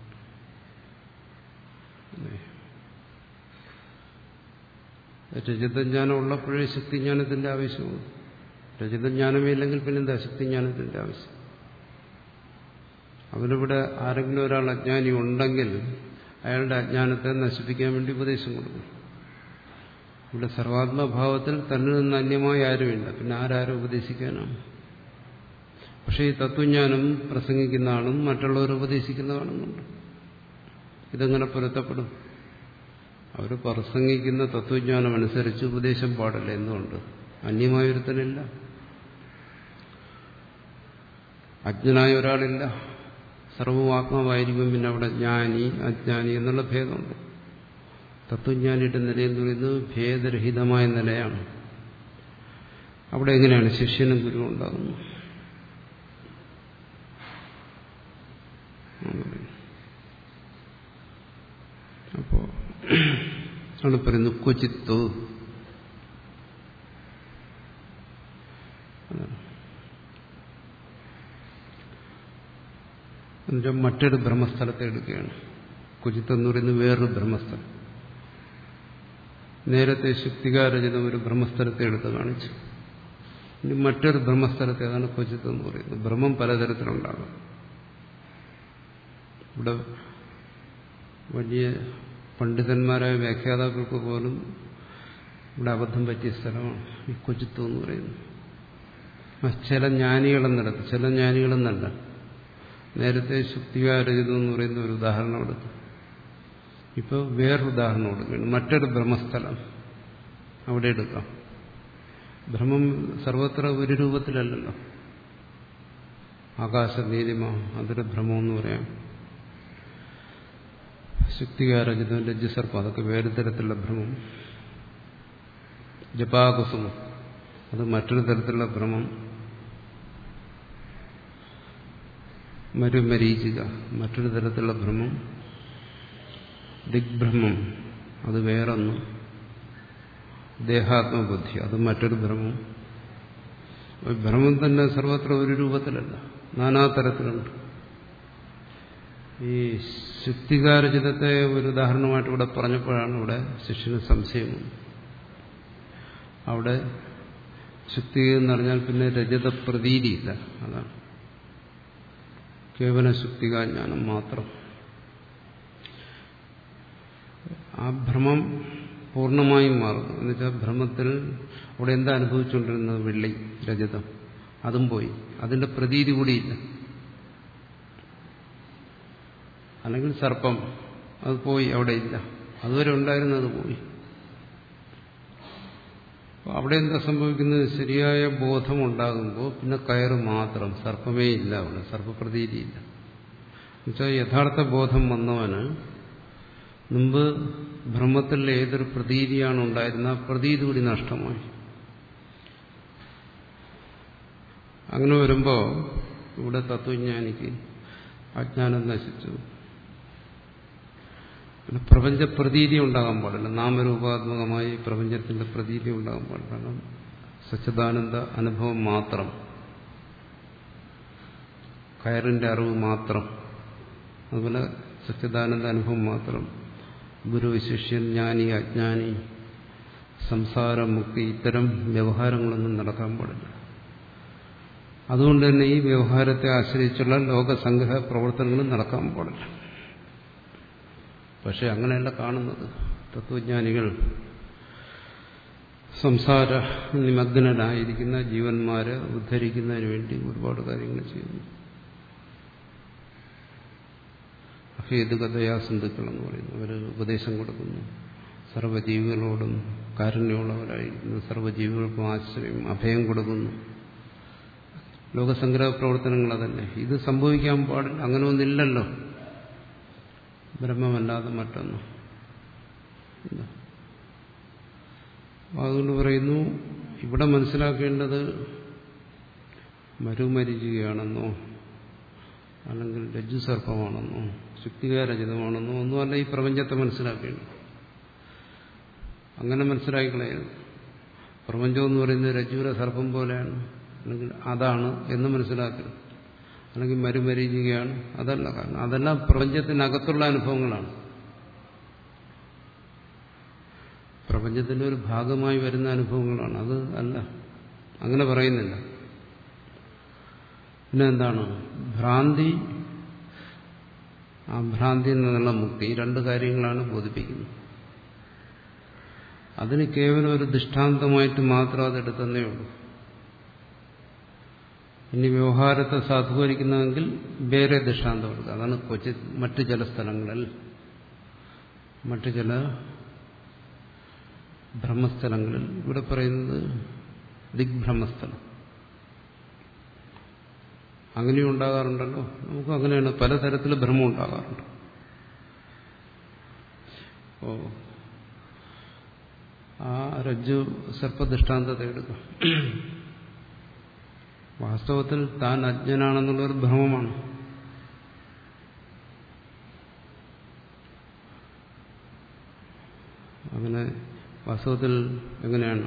രജതജ്ഞാനം ഉള്ളപ്പോഴേ ശക്തിജ്ഞാനത്തിന്റെ ആവശ്യമാണ്. രജതജ്ഞാനമേ ഇല്ലെങ്കിൽ പിന്നെന്താ ശക്തിജ്ഞാനത്തിന്റെ ആവശ്യം? അവരിവിടെ ആരെങ്കിലും ഒരാൾ അജ്ഞാനി ഉണ്ടെങ്കിൽ അയാളുടെ അജ്ഞാനത്തെ നശിപ്പിക്കാൻ വേണ്ടി ഉപദേശം കൊടുക്കും. ഇവിടെ സർവാത്മഭാവത്തിൽ തന്നിൽ നിന്ന് അന്യമായി ആരുമില്ല, പിന്നെ ആരാരും ഉപദേശിക്കാനാണ്? പക്ഷേ ഈ തത്വജ്ഞാനം പ്രസംഗിക്കുന്ന ആളും മറ്റുള്ളവർ ഉപദേശിക്കുന്ന കാണുന്നുണ്ട്. ഇതെങ്ങനെ പൊരുത്തപ്പെടും? അവർ പ്രസംഗിക്കുന്ന തത്വജ്ഞാനം അനുസരിച്ച് ഉപദേശം പാടില്ല. എന്തുകൊണ്ട്? അന്യമായൊരുത്തനില്ല, അജ്ഞനായ ഒരാളില്ല. സർവ്വം ആത്മാവായിരിക്കും. പിന്നെ അവിടെ ജ്ഞാനി അജ്ഞാനി എന്നുള്ള ഭേദമുണ്ട്. തത്വജ്ഞാനിയുടെ നിലയെന്ന് പറയുന്നത് ഭേദരഹിതമായ നിലയാണ്. അവിടെ എങ്ങനെയാണ് ശിഷ്യനും ഗുരു ഉണ്ടാകുന്നത്? അപ്പോ അവിടെ പറയുന്നു ക്വചിത്തു. എന്നുവെച്ചാൽ മറ്റൊരു ബ്രഹ്മസ്ഥലത്തെ എടുക്കുകയാണ്. ക്വചിത്ത് എന്ന് പറയുന്നത് വേറൊരു ബ്രഹ്മസ്ഥലം. നേരത്തെ ശുക്തികാരചിതം ഒരു ബ്രഹ്മസ്ഥലത്തെ എടുത്ത് കാണിച്ചു. ഇനി മറ്റൊരു ബ്രഹ്മസ്ഥലത്തെ, അതാണ് ക്വചിത്ത് എന്ന് പറയുന്നത്. ബ്രഹ്മം പലതരത്തിലുണ്ടാകും. ഇവിടെ വലിയ പണ്ഡിതന്മാരായ വ്യാഖ്യാതാക്കൾക്ക് പോലും ഇവിടെ അബദ്ധം പറ്റിയ സ്ഥലമാണ് ഈ ക്വചിത്വം എന്ന് പറയുന്നത്. ചില ജ്ഞാനികളെന്നിടത്ത്, ചില ജ്ഞാനികളെന്നല്ല. നേരത്തെ ശുക്തികാരചിതം എന്ന് പറയുന്ന ഒരു ഉദാഹരണം എടുത്തു. ഇപ്പോൾ വേറൊരു ഉദാഹരണം കൊടുക്കുകയാണ്. മറ്റൊരു ബ്രഹ്മസ്ഥലം അവിടെ എടുക്കാം. ഭ്രമം സർവത്ര ഒരു രൂപത്തിലല്ലല്ലോ. ആകാശ നീലിമ അതൊരു ഭ്രമമെന്ന് പറയാം. ശുക്തികാരചിതം രജ്ജുസർപ്പം അതൊക്കെ വേറെ തരത്തിലുള്ള ഭ്രമം. ജപാകുസുമം അത് മറ്റൊരു തരത്തിലുള്ള ഭ്രമം. മരുമരീചിക മറ്റൊരു തരത്തിലുള്ള ഭ്രമം. ദിഗ്ഭ്രമം അത് വേറൊന്ന്. ദേഹാത്മബുദ്ധി അത് മറ്റൊരു ഭ്രമം. ഭ്രമം തന്നെ സർവത്ര ഒരു രൂപത്തിലല്ല, നാനാതരത്തിലുണ്ട്. ഈ ശുക്തികാരചിതത്തെ ഒരു ഉദാഹരണമായിട്ട് ഇവിടെ പറഞ്ഞപ്പോഴാണ് ഇവിടെ ശിഷ്യന് സംശയം. അവിടെ ശുക്തി എന്ന് പറഞ്ഞാൽ പിന്നെ രജത പ്രതീതിയില്ല. അതാണ് കേവല ശുക്തികാജ്ഞാനം മാത്രം. ആ ഭ്രമം പൂർണ്ണമായും മാറുന്നു. എന്നുവെച്ചാൽ ഭ്രമത്തിൽ അവിടെ എന്താ അനുഭവിച്ചുകൊണ്ടിരുന്നത്? വെള്ളി, രജതം, അതും പോയി. അതിന്റെ പ്രതീതി കൂടിയില്ല. അല്ലെങ്കിൽ സർപ്പം, അത് പോയി, അവിടെ ഇല്ല. അതുവരെ ഉണ്ടായിരുന്നത് പോയി. അവിടെ എന്താ സംഭവിക്കുന്നത്? ശരിയായ ബോധം ഉണ്ടാകുമ്പോൾ പിന്നെ കയറ് മാത്രം, സർപ്പമേ ഇല്ല അവിടെ, സർപ്പപ്രതീതിയില്ല. എന്നുവെച്ചാൽ യഥാർത്ഥ ബോധം വന്നവന് മുമ്പ് ബ്രഹ്മത്തിൽ ഏതൊരു പ്രതീതിയാണ് ഉണ്ടായിരുന്ന ആ പ്രതീതി കൂടി നഷ്ടമായി. അങ്ങനെ വരുമ്പോൾ ഇവിടെ തത്വജ്ഞാനിക്ക് അജ്ഞാനം നശിച്ചു. പിന്നെ പ്രപഞ്ച പ്രതീതി ഉണ്ടാകാൻ പാടില്ല. നാമരൂപാത്മകമായി പ്രപഞ്ചത്തിന്റെ പ്രതീതി ഉണ്ടാകാൻ പാടില്ല. കാരണം സച്ചിദാനന്ദ അനുഭവം മാത്രം, കയറിന്റെ അറിവ് മാത്രം, അതുപോലെ സച്ചിദാനന്ദ അനുഭവം മാത്രം. ഗുരു, ശിഷ്യൻ, ജ്ഞാനി, അജ്ഞാനി, സംസാരം, മുക്തി, ഇത്തരം വ്യവഹാരങ്ങളൊന്നും നടക്കാൻ പാടില്ല. അതുകൊണ്ട് തന്നെ ഈ വ്യവഹാരത്തെ ആശ്രയിച്ചുള്ള ലോകസംഗ്രഹ പ്രവർത്തനങ്ങളും നടക്കാൻ പാടില്ല. പക്ഷെ അങ്ങനെയല്ല കാണുന്നത്. തത്വജ്ഞാനികൾ സംസാര നിമഗ്നനായിരിക്കുന്ന ജീവന്മാരെ ഉദ്ധരിക്കുന്നതിന് വേണ്ടി ഒരുപാട് കാര്യങ്ങൾ ചെയ്യുന്നു. അഹേതുകതയാ സിന്ധുക്കൾ എന്ന് പറയുന്നു. അവർ ഉപദേശം കൊടുക്കുന്നു. സർവ്വജീവികളോടും കാരുണ്യമുള്ളവരായിരിക്കുന്നു. സർവ്വജീവികൾക്കും ആശ്രയം, അഭയം കൊടുക്കുന്നു. ലോകസംഗ്രഹ പ്രവർത്തനങ്ങൾ അതല്ലേ. ഇത് സംഭവിക്കാൻ പാടില്ല. അങ്ങനെ ഒന്നില്ലല്ലോ. ബ്രഹ്മമല്ലാതെ മറ്റൊന്ന്. അതുകൊണ്ട് പറയുന്നു, ഇവിടെ മനസ്സിലാക്കേണ്ടത് മരുമരിചികയാണെന്നോ അല്ലെങ്കിൽ രജ്ജുസർപ്പമാണെന്നോ ശുക്തികാരചിതമാണെന്നോ ഒന്നുമല്ല ഈ പ്രപഞ്ചത്തെ മനസ്സിലാക്കേണ്ടത്. അങ്ങനെ മനസ്സിലാക്കിക്കളയരുത്. പ്രപഞ്ചം എന്ന് പറയുന്നത് രജ്ജുവിലെ സർപ്പം പോലെയാണ്, അല്ലെങ്കിൽ അതാണ് എന്ന് മനസ്സിലാക്കരുത്. അല്ലെങ്കിൽ മരുമരീചികയാണ്, അതല്ല. കാരണം അതെല്ലാം പ്രപഞ്ചത്തിനകത്തുള്ള അനുഭവങ്ങളാണ്. പ്രപഞ്ചത്തിന്റെ ഒരു ഭാഗമായി വരുന്ന അനുഭവങ്ങളാണ്. അത് അല്ല, അങ്ങനെ പറയുന്നില്ല. പിന്നെ എന്താണ് ഭ്രാന്തി? ആ ഭ്രാന്തിയിൽ നിന്നുള്ള മുക്തി, ഈ രണ്ട് കാര്യങ്ങളാണ് ബോധിപ്പിക്കുന്നത്. അതിന് കേവലം ഒരു ദൃഷ്ടാന്തമായിട്ട് മാത്രം അതെടുത്തന്നേ ഉള്ളൂ. ഇനി വ്യവഹാരത്തെ സാധൂകരിക്കുന്നതെങ്കിൽ വേറെ ദൃഷ്ടാന്തം എടുക്കുക. അതാണ് കൊച്ചി മറ്റു ചില സ്ഥലങ്ങളിൽ, മറ്റു ചില ബ്രഹ്മസ്ഥലങ്ങളിൽ. ഇവിടെ പറയുന്നത് ദിഗ്ഭ്രമസ്ഥലം. അങ്ങനെയും ഉണ്ടാകാറുണ്ടല്ലോ. നമുക്ക് അങ്ങനെയാണ്, പലതരത്തിൽ ഭ്രമം ഉണ്ടാകാറുണ്ട്. ഓ ആ രജ്ജു സർപ്പദൃഷ്ടാന്തത്തെ എടുക്കാം. വാസ്തവത്തിൽ താൻ അജ്ഞനാണെന്നുള്ളൊരു ഭ്രമമാണ്. അങ്ങനെ വാസ്തവത്തിൽ എങ്ങനെയാണ്?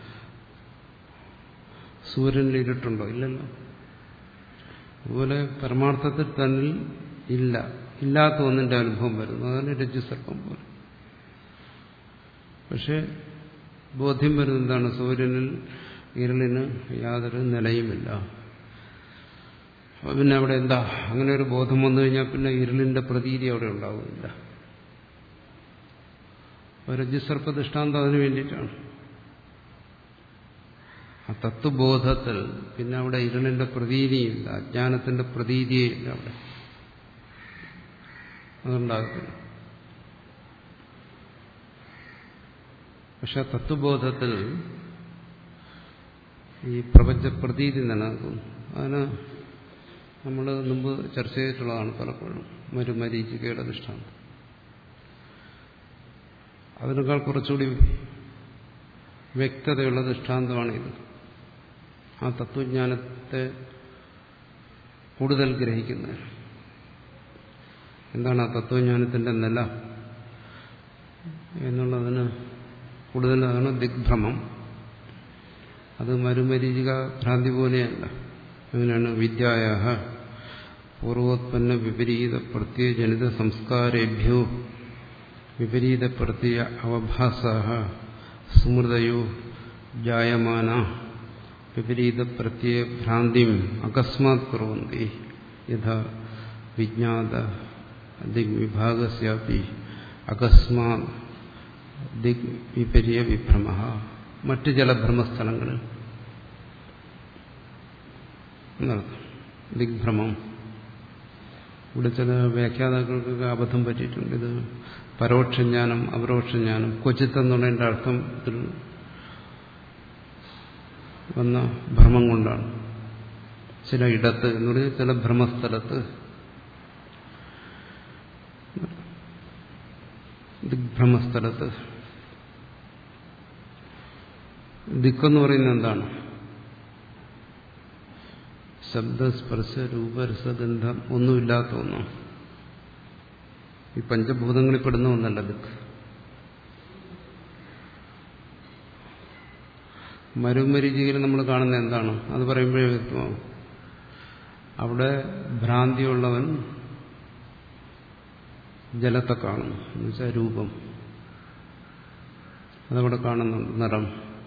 സൂര്യനിൽ ഇരുട്ടുണ്ടോ? ഇല്ലല്ലോ. അതുപോലെ പരമാർത്ഥത്തിൽ തന്നിൽ ഇല്ല, ഇല്ലാത്ത ഒന്നിന്റെ അനുഭവം വരുന്നു. അതാണ് രജ്ജുസർപ്പം പോലെ. പക്ഷെ ബോധ്യം വരുന്നത് എന്താണ്? സൂര്യനിൽ ഇരുളിന് യാതൊരു നിലയുമില്ല. പിന്നെ അവിടെ എന്താ? അങ്ങനെ ഒരു ബോധം വന്നു കഴിഞ്ഞാൽ പിന്നെ ഇരുളിന്റെ പ്രതീതി അവിടെ ഉണ്ടാവുന്നില്ല. രജ്ജുസർപ്പ ദൃഷ്ടാന്തം അതിനു വേണ്ടിയിട്ടാണ്. ആ തത്വബോധത്തിൽ പിന്നെ അവിടെ ഇരുളിന്റെ പ്രതീതിയില്ല, അജ്ഞാനത്തിന്റെ പ്രതീതിയേ ഇല്ല അവിടെ. അതുണ്ടാകത്തില്ല. പക്ഷെ തത്വബോധത്തിൽ ഈ പ്രപഞ്ച പ്രതീതി നിലനിൽക്കുന്നു. അതിന് നമ്മൾ മുമ്പ് ചർച്ച ചെയ്തിട്ടുള്ളതാണ് പലപ്പോഴും. ഒരു മരീചികയുടെ ദൃഷ്ടാന്തം അതിനേക്കാൾ കുറച്ചുകൂടി വ്യക്തതയുള്ള ദൃഷ്ടാന്തമാണിത്. ആ തത്വജ്ഞാനത്തെ കൂടുതൽ ഗ്രഹിക്കുന്നത്. എന്താണ് ആ തത്വജ്ഞാനത്തിന്റെ നില എന്നുള്ളതിന് കൂടുതലാണ് ദിഗ്ഭ്രമം. അത് മരുമരീചിക ഭ്രാന്തി പോലെയല്ല. അങ്ങനെയാണ് വിദ്യായാഹ പൂർവോത്പന്ന വിപരീത പ്രത്യയജനിത സംസ്കാരേഭ്യോ വിപരീത പ്രത്യയ അവഭാസാഹ സ്മൃതയോ ജായമാന വിപരീത പ്രത്യയ ഭ്രാന്തിം അകസ്മാത് കുർവന്തി യഥാ വിജ്ഞാത ദിഗ്വിഭാഗസ്യാപി അകസ്മാത് ദിഗ് വിപര്യ വിഭ്രമ. മറ്റു ചില ഭ്രമസ്ഥലങ്ങളിൽ എന്നർത്ഥം. ദിഗ്ഭ്രമം ഇവിടെ ചില വ്യാഖ്യാതാക്കൾക്കൊക്കെ അബദ്ധം പറ്റിയിട്ടുണ്ട്. ഇത് പരോക്ഷജ്ഞാനം അപരോക്ഷജ്ഞാനം ക്വചിത്ത് എന്നുള്ളതിന്റെ അർത്ഥത്തിൽ വന്ന ഭ്രമം കൊണ്ടാണ്. ചില ഇടത്ത് എന്ന് പറഞ്ഞാൽ ചില ഭ്രമസ്ഥലത്ത് ദിഗ്ഭ്രമസ്ഥലത്ത്. ദിക്കെന്ന് പറയുന്നത് എന്താണ്? ശബ്ദസ്പർശ രൂപരസഗന്ധം ഒന്നുമില്ലാത്ത ഒന്നാണ്. ഈ പഞ്ചഭൂതങ്ങളിൽ പെടുന്ന ഒന്നല്ല ദിക്ക്. മരുമരീചികയിൽ നമ്മൾ കാണുന്ന എന്താണ്? അത് പറയുമ്പോഴേ വ്യക്തമാകും. അവിടെ ഭ്രാന്തിയുള്ളവൻ ജലത്തെ കാണുന്നു, എന്നുവെച്ചാൽ രൂപം അതവിടെ കാണുന്നുണ്ട്, നിറം.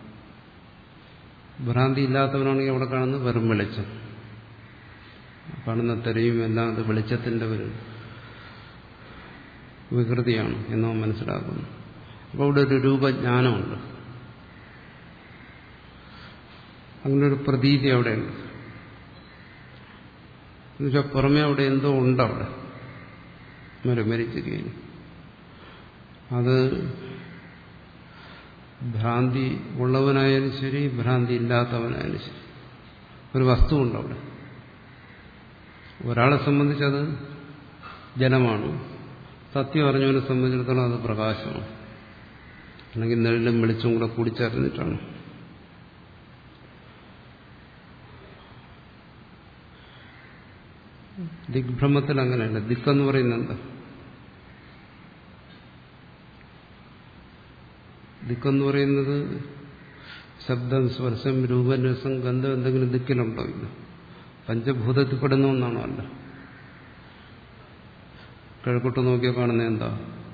ഭ്രാന്തി ഇല്ലാത്തവനാണെങ്കിൽ അവിടെ കാണുന്നത് വെറും വെളിച്ചം. കാണുന്ന തെരയും എല്ലാം അത് വെളിച്ചത്തിന്റെ ഒരു വികൃതിയാണ് എന്നോ മനസ്സിലാക്കുന്നു. അപ്പോൾ അവിടെ ഒരു രൂപജ്ഞാനമുണ്ട്, അങ്ങനൊരു പ്രതീതി അവിടെയുണ്ട്. എന്നുവെച്ചാൽ പുറമേ അവിടെ എന്തോ ഉണ്ട്. അവിടെ മരുമരിച്ചിരിക്കുന്നു. അത് ഭ്രാന്തി ഉള്ളവനായാലും ശരി ഭ്രാന്തി ഇല്ലാത്തവനായാലും ശരി ഒരു വസ്തുവുണ്ട് അവിടെ. ഒരാളെ സംബന്ധിച്ചത് ജലമാണ്, സത്യം അറിഞ്ഞവനെ സംബന്ധിച്ചിടത്തോളം അത് പ്രകാശമാണ്. അല്ലെങ്കിൽ നെല്ലും വെളിച്ചവും കൂടെ കൂടിച്ചേർന്നിട്ടാണ്. ദിഗ്ഭ്രമത്തിൽ അങ്ങനെയല്ല. ദിക്കെന്ന് പറയുന്നത് എന്താ? ദിക്കെന്ന് പറയുന്നത് ശബ്ദം സ്പർശം രൂപം രസം ഗന്ധം എന്തെങ്കിലും ദിക്കിലുണ്ടോ? ഇല്ല. പഞ്ചഭൂതത്തിൽപ്പെടുന്ന ഒന്നാണോ? അല്ല. കിഴക്കോട്ട് നോക്കിയാൽ കാണുന്നത് എന്താ?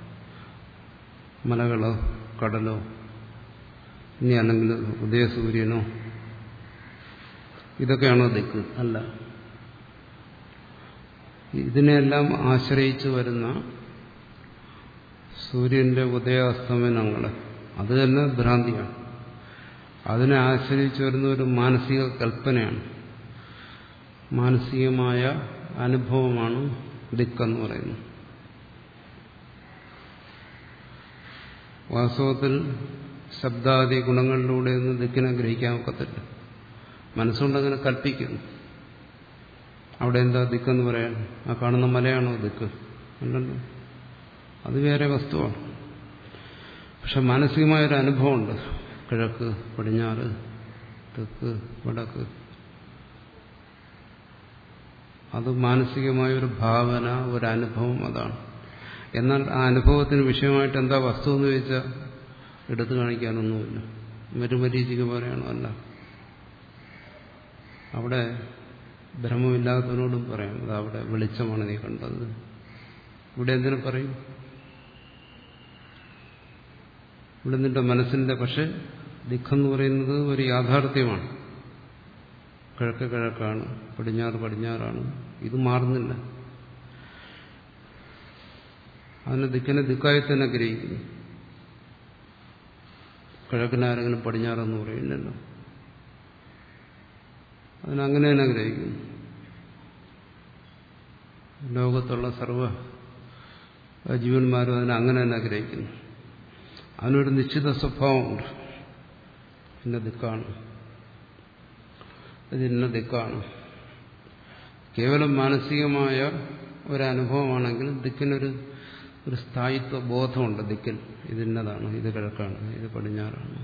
മലകളോ കടലോ ഇനി അല്ലെങ്കിൽ ഉദയസൂര്യനോ? ഇതൊക്കെയാണോ ദിക്ക്? അല്ല. ഇതിനെല്ലാം ആശ്രയിച്ചു വരുന്ന സൂര്യന്റെ ഉദയാസ്തമനങ്ങൾ, അത് തന്നെ ഭ്രാന്തിയാണ്. അതിനെ ആശ്രയിച്ചു വരുന്ന ഒരു മാനസിക കൽപ്പനയാണ്, മാനസികമായ അനുഭവമാണ് ദിക്കെന്ന് പറയുന്നത്. വാസ്തവത്തിൽ ശബ്ദാദി ഗുണങ്ങളിലൂടെയൊന്നും ദിക്കിനെ ഗ്രഹിക്കാൻ ഒക്കത്തില്ല. മനസ്സുകൊണ്ടങ്ങനെ കൽപ്പിക്കുന്നു. അവിടെ എന്താ ദിക്കെന്ന് പറയാൻ? ആ കാണുന്ന മലയാണോ ദിക്ക്? അല്ലല്ലോ, അത് വേറെ വസ്തുവാണ്. പക്ഷെ മാനസികമായൊരു അനുഭവമുണ്ട്. കിഴക്ക് പടിഞ്ഞാറ് തെക്ക് വടക്ക്, അത് മാനസികമായൊരു ഭാവന, ഒരു അനുഭവം, അതാണ്. എന്നാൽ ആ അനുഭവത്തിന് വിഷയമായിട്ട് എന്താ വസ്തു എന്ന് ചോദിച്ചാൽ എടുത്തു കാണിക്കാനൊന്നുമില്ല. മരുമരീചിക പോലെയാണോ? അല്ല. അവിടെ ഭ്രമമില്ലാത്തവനോടും പറയാം, അത് അവിടെ വെളിച്ചമാണ് നീ കണ്ടത്. ഇവിടെ എന്തിനു പറയും? ഇവിടെ നിന്റെ മനസ്സിന്റെ. പക്ഷെ ദിക്കെന്ന് പറയുന്നത് ഒരു യാഥാർത്ഥ്യമാണ്. കിഴക്ക് കിഴക്കാണ്, പടിഞ്ഞാറ് പടിഞ്ഞാറാണ്. ഇത് മാറുന്നില്ല. അതിന് ദിക്കിനെ ദിക്കായി തന്നെ ഗ്രഹിക്കുന്നു. കിഴക്കിനാരെങ്കിലും പടിഞ്ഞാറെന്ന് പറയില്ലല്ലോ. അതിനങ്ങനെ തന്നെ ഗ്രഹിക്കുന്നു. ലോകത്തുള്ള സർവ ജീവന്മാരും അതിനെ അങ്ങനെ തന്നെ ഗ്രഹിക്കുന്നു. അതിനൊരു നിശ്ചിത സ്വഭാവമുണ്ട്. പിന്നെ ദിക്കാണ്. ഇതിന്ന ദിക്കാണ്. കേവലം മാനസികമായ ഒരനുഭവമാണെങ്കിൽ ദിക്കിനൊരു ഒരു സ്ഥായിത്വ ബോധമുണ്ട്. ദിക്കിൽ ഇതിന്നതാണ്, ഇത് കിഴക്കാണ്, ഇത് പടിഞ്ഞാറാണ്.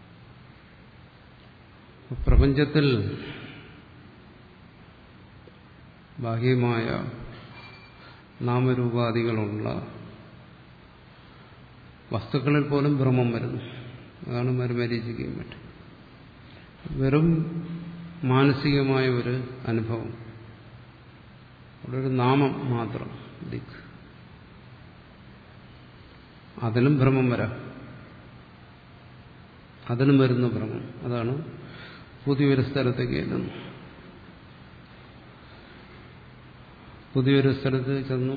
പ്രപഞ്ചത്തിൽ ബാഹ്യമായ നാമരൂപാദികളുള്ള വസ്തുക്കളിൽ പോലും ഭ്രമം വരുന്നു. അതാണ് മരുമരീചിക്കുകയും പറ്റും. വെറും മാനസികമായ ഒരു അനുഭവം, അവിടെ ഒരു നാമം മാത്രം ദിക്ക്, അതിലും ഭ്രമം വരാം. അതിലും വരുന്ന ഭ്രമം. അതാണ് പുതിയൊരു സ്ഥലത്തേക്ക് ചെല്ലുന്നു. പുതിയൊരു സ്ഥലത്ത് ചെന്നു,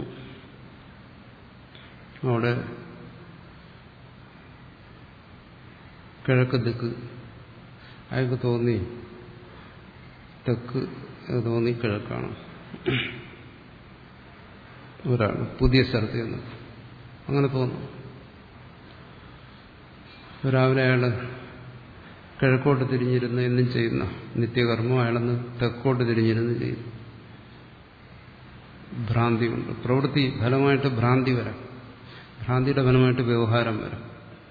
അവിടെ കിഴക്ക് ദിക്ക് അയാൾക്ക് തോന്നി, തെക്ക് തോന്നി കിഴക്കാണ്. ഒരാൾ പുതിയ സ്ഥലത്ത് ചെന്നു അങ്ങനെ തോന്നും. രാവിലെ അയാൾ കിഴക്കോട്ട് തിരിഞ്ഞിരുന്ന് എന്നും ചെയ്യുന്ന നിത്യകർമ്മം അയാളെന്ന് തെക്കോട്ട് തിരിഞ്ഞിരുന്ന് ചെയ്യുന്നു. ഭ്രാന്തിയുണ്ട്. പ്രവൃത്തി ഫലമായിട്ട് ഭ്രാന്തി വരാം, ഭ്രാന്തിയുടെ ഫലമായിട്ട് വ്യവഹാരം വരാം.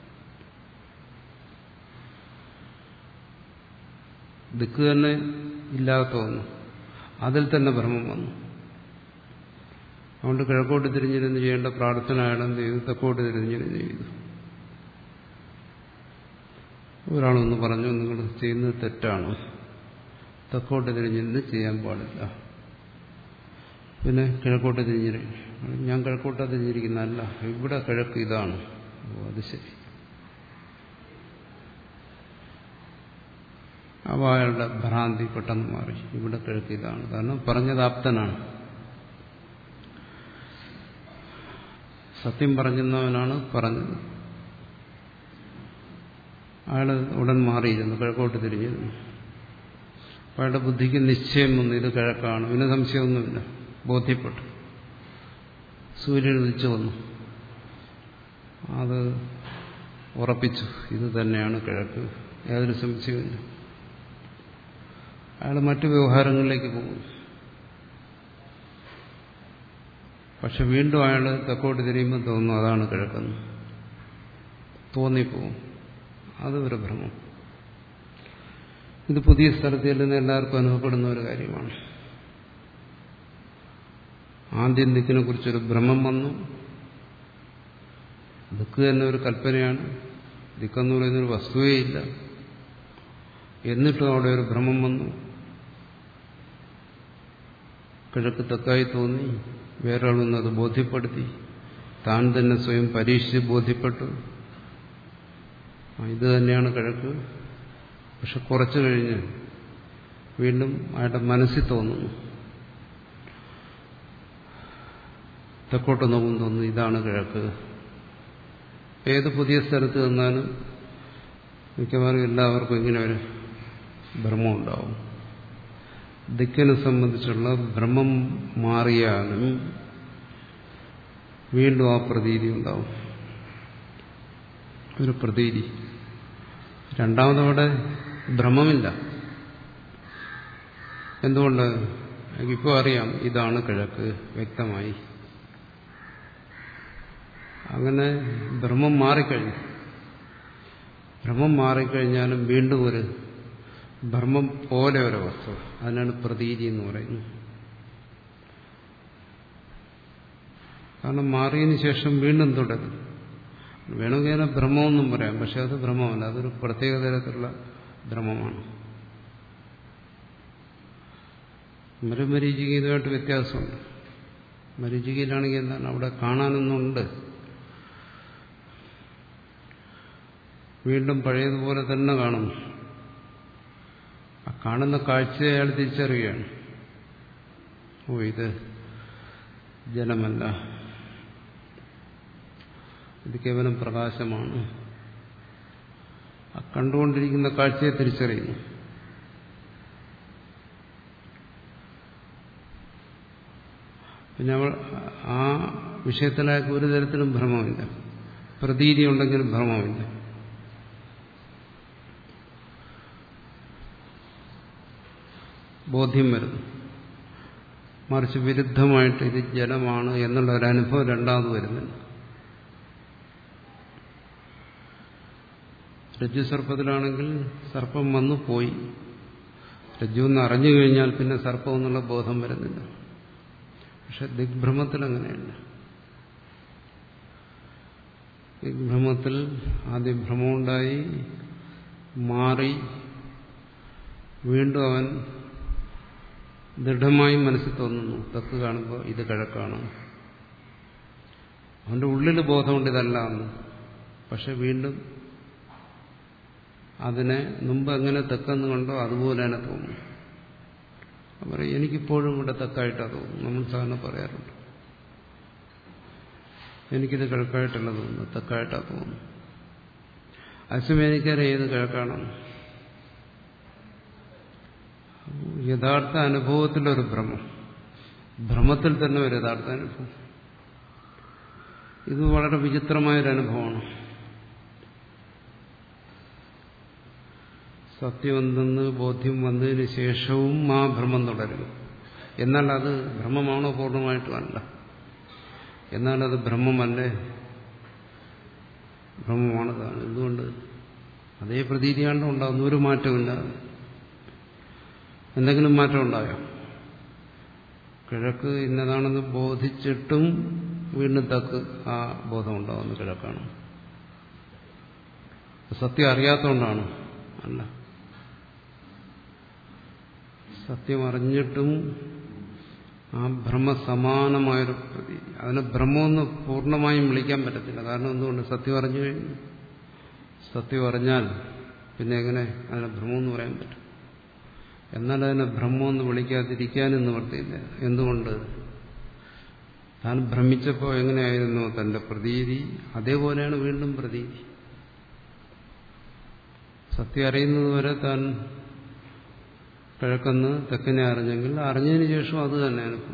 ദിക്ക് തന്നെ ഇല്ലാത്ത വന്നു, അതിൽ തന്നെ ഭ്രമം വന്നു. അതുകൊണ്ട് കിഴക്കോട്ട് തിരിഞ്ഞിരുന്ന് ചെയ്യേണ്ട പ്രാർത്ഥന അയാളെന്ത് ചെയ്തു, തെക്കോട്ട് തിരിഞ്ഞിരുന്ന് ചെയ്തു. ഒരാളൊന്ന് പറഞ്ഞു, നിങ്ങൾ ചെയ്യുന്നത് തെറ്റാണ്, തെക്കോട്ട് തിരിഞ്ഞിരുന്ന് ചെയ്യാൻ പാടില്ല. പിന്നെ കിഴക്കോട്ട് തിരിഞ്ഞിരിക്കും. ഞാൻ കിഴക്കോട്ട് തിരിഞ്ഞിരിക്കുന്നതല്ല, ഇവിടെ കിഴക്ക് ഇതാണ്. ഓ അത് ശരി. അപ്പോൾ അയാളുടെ ഭ്രാന്തി പെട്ടെന്ന് മാറി. ഇവിടെ കിഴക്ക് ഇതാണ്, കാരണം പറഞ്ഞത് ആപ്തനാണ്, സത്യം പറഞ്ഞവനാണ് പറഞ്ഞത്. അയാൾ ഉടൻ മാറിയിരുന്നു, കിഴക്കോട്ട് തിരിഞ്ഞിരുന്നു. അയാളുടെ ബുദ്ധിക്ക് നിശ്ചയം വന്നു, ഇത് കിഴക്കാണ്. പിന്നെ സംശയമൊന്നുമില്ല, ബോധ്യപ്പെട്ടു. സൂര്യൻ ഉദിച്ചു വന്നു, അത് ഉറപ്പിച്ചു, ഇത് തന്നെയാണ് കിഴക്ക്, യാതൊരു സംശയമില്ല. അയാൾ മറ്റു വ്യവഹാരങ്ങളിലേക്ക് പോകും. പക്ഷെ വീണ്ടും അയാൾ തെക്കോട്ട് തിരിയുമ്പോൾ തോന്നുന്നു അതാണ് കിഴക്കെന്ന് തോന്നിപ്പോവും. അത് ഒരു ഭ്രമം. ഇത് പുതിയ സ്ഥലത്ത് ചെല്ലുന്ന എല്ലാവർക്കും അനുഭവപ്പെടുന്ന ഒരു കാര്യമാണ്. ആദ്യം ദിക്കിനെ കുറിച്ചൊരു ഭ്രമം വന്നു. ദിക്ക് തന്നെ ഒരു കൽപ്പനയാണ്, ദിക്കെന്ന് പറയുന്നൊരു വസ്തുവേ ഇല്ല. എന്നിട്ടും അവിടെ ഒരു ഭ്രമം വന്നു. കിഴക്ക് തെക്കായി തോന്നി, വേറൊരാളൊന്നും അത് ബോധ്യപ്പെടുത്തി, താൻ തന്നെ സ്വയം പരീക്ഷിച്ച് ബോധ്യപ്പെട്ടു, ഇത് തന്നെയാണ് കിഴക്ക്. പക്ഷെ കുറച്ചു കഴിഞ്ഞ് വീണ്ടും അയാളുടെ മനസ്സിൽ തോന്നുന്നു, തെക്കോട്ട് നോക്കും, തോന്നുന്നു ഇതാണ് കിഴക്ക്. ഏത് പുതിയ സ്ഥലത്ത് നിന്നാലും മിക്കവാറും എല്ലാവർക്കും ഇങ്ങനെ ഒരു ഭ്രമം ഉണ്ടാവും. ദിക്കിനെ സംബന്ധിച്ചുള്ള ഭ്രമം മാറിയാലും വീണ്ടും ആ പ്രതീതി ഉണ്ടാവും, ഒരു പ്രതീതി. രണ്ടാമതവിടെ ഭ്രമമില്ല. എന്തുകൊണ്ട്? എനിക്കിപ്പോൾ അറിയാം ഇതാണ് കിഴക്ക്, വ്യക്തമായി. അങ്ങനെ ഭ്രമം മാറിക്കഴിഞ്ഞു. ഭ്രമം മാറിക്കഴിഞ്ഞാലും വീണ്ടും ഒരു ഭ്രമം പോലെ ഒരു വസ്തു, അതിനാണ് പ്രതീതി എന്ന് പറയുന്നത്. കാരണം മാറിയതിനു ശേഷം വീണ്ടും തുടരും. വേണമെങ്കിൽ അതിനെ ഭ്രമമൊന്നും പറയാം, പക്ഷെ അത് ഭ്രമമല്ല, അതൊരു പ്രത്യേക തരത്തിലുള്ള ഭ്രമമാണ്. മരുമരീചിക ഇതുമായിട്ട് വ്യത്യാസമുണ്ട്. മരീചികയിലാണെങ്കിൽ എന്താണ്, അവിടെ കാണാനൊന്നുണ്ട്, വീണ്ടും പഴയതുപോലെ തന്നെ കാണുന്നു. ആ കാണുന്ന കാഴ്ചയെ അയാൾ തിരിച്ചറിയുകയാണ്. ഓ ഇത് ജലമല്ല, ഇത് കേവലം പ്രകാശമാണ്. ആ കണ്ടുകൊണ്ടിരിക്കുന്ന കാഴ്ചയെ തിരിച്ചറിയുന്നു. പിന്നെ അവൾ ആ വിഷയത്തിലായ ഒരു തരത്തിലും ഭ്രമമില്ല. പ്രതീതി ഉണ്ടെങ്കിലും ഭ്രമമില്ല. ബോധ്യം വരുന്നു. മറിച്ച് വിരുദ്ധമായിട്ട് ഇത് ജലമാണ് എന്നുള്ള ഒരു അനുഭവം രണ്ടാമത് വരുന്നില്ല. രജ്ജു സർപ്പത്തിലാണെങ്കിൽ സർപ്പം വന്നു പോയി, രജ്ജു എന്ന് അറിഞ്ഞു കഴിഞ്ഞാൽ പിന്നെ സർപ്പം എന്നുള്ള ബോധം വരുന്നില്ല. പക്ഷെ ദിഗ്ഭ്രമത്തിൽ അങ്ങനെയല്ല. ദിഗ്ഭ്രമത്തിൽ ആദ്യം ഭ്രമമുണ്ടായി, മാറി, വീണ്ടും അവൻ ദൃഢമായി മനസ്സിൽ തോന്നുന്നു തെക്ക് കാണുമ്പോൾ ഇത് കിഴക്കാണ്. അവന്റെ ഉള്ളിൽ ബോധമുണ്ട് ഇതല്ല എന്ന്. പക്ഷെ വീണ്ടും അതിനെ മുമ്പ് എങ്ങനെ തെക്കെന്ന് കണ്ടോ അതുപോലെ തന്നെ തോന്നുന്നു. അപ്പം എനിക്കിപ്പോഴും ഇവിടെ തെക്കായിട്ടാണ് തോന്നുന്നു. നമ്മൾ സാധാരണ പറയാറുണ്ട്, എനിക്കിത് കിഴക്കായിട്ടല്ല തോന്നുന്നു, തെക്കായിട്ടാണ് തോന്നുന്നു. അസമയം എനിക്കറിയാം ഏത് കിഴക്കാണ്. യഥാർത്ഥ അനുഭവത്തിലൊരു ഭ്രമം, ഭ്രമത്തിൽ തന്നെ ഒരു യഥാർത്ഥ അനുഭവം. ഇത് വളരെ വിചിത്രമായൊരു അനുഭവമാണ്. സത്യം എന്തെന്ന് ബോധ്യം വന്നതിന് ശേഷവും ആ ഭ്രമം തുടരും. എന്നാൽ അത് ഭ്രമമാണോ? പൂർണ്ണമായിട്ടും അല്ല. എന്നാൽ അത് ഭ്രമമല്ലേ? ഭ്രമമാണതാണ്. എന്തുകൊണ്ട്? അതേ പ്രതീതിയാണോ ഉണ്ടാകുന്ന, ഒരു മാറ്റമില്ല. എന്തെങ്കിലും മാറ്റം ഉണ്ടായോ? കിഴക്ക് ഇന്നതാണെന്ന് ബോധിച്ചിട്ടും വീണ്ടും തക്ക് ആ ബോധം ഉണ്ടാകുന്നു കിഴക്കാണ്. സത്യം അറിയാത്തതുകൊണ്ടാണ്? അല്ല. സത്യം അറിഞ്ഞിട്ടും ആ ഭ്രമസമാനമായൊരു പ്രതീതി. അതിനെ ഭ്രമമെന്ന് പൂർണ്ണമായും വിളിക്കാൻ പറ്റത്തില്ല. കാരണം എന്തുകൊണ്ട്? സത്യം അറിഞ്ഞു കഴിഞ്ഞു. സത്യം അറിഞ്ഞാൽ പിന്നെ എങ്ങനെ അതിനെ ഭ്രമമെന്ന് പറയാൻ പറ്റും? എന്നാൽ അതിനെ ഭ്രമമെന്ന് വിളിക്കാതിരിക്കാനും നിവൃത്തിയില്ല. എന്തുകൊണ്ട്? താൻ ഭ്രമിച്ചപ്പോൾ എങ്ങനെയായിരുന്നു തന്റെ പ്രതീതി, അതേപോലെയാണ് വീണ്ടും പ്രതീതി. സത്യം അറിയുന്നതുവരെ താൻ കിഴക്കെന്ന് തെക്കിനെ അറിഞ്ഞെങ്കിൽ അറിഞ്ഞതിന് ശേഷം അത് തന്നെ അനുഭവം.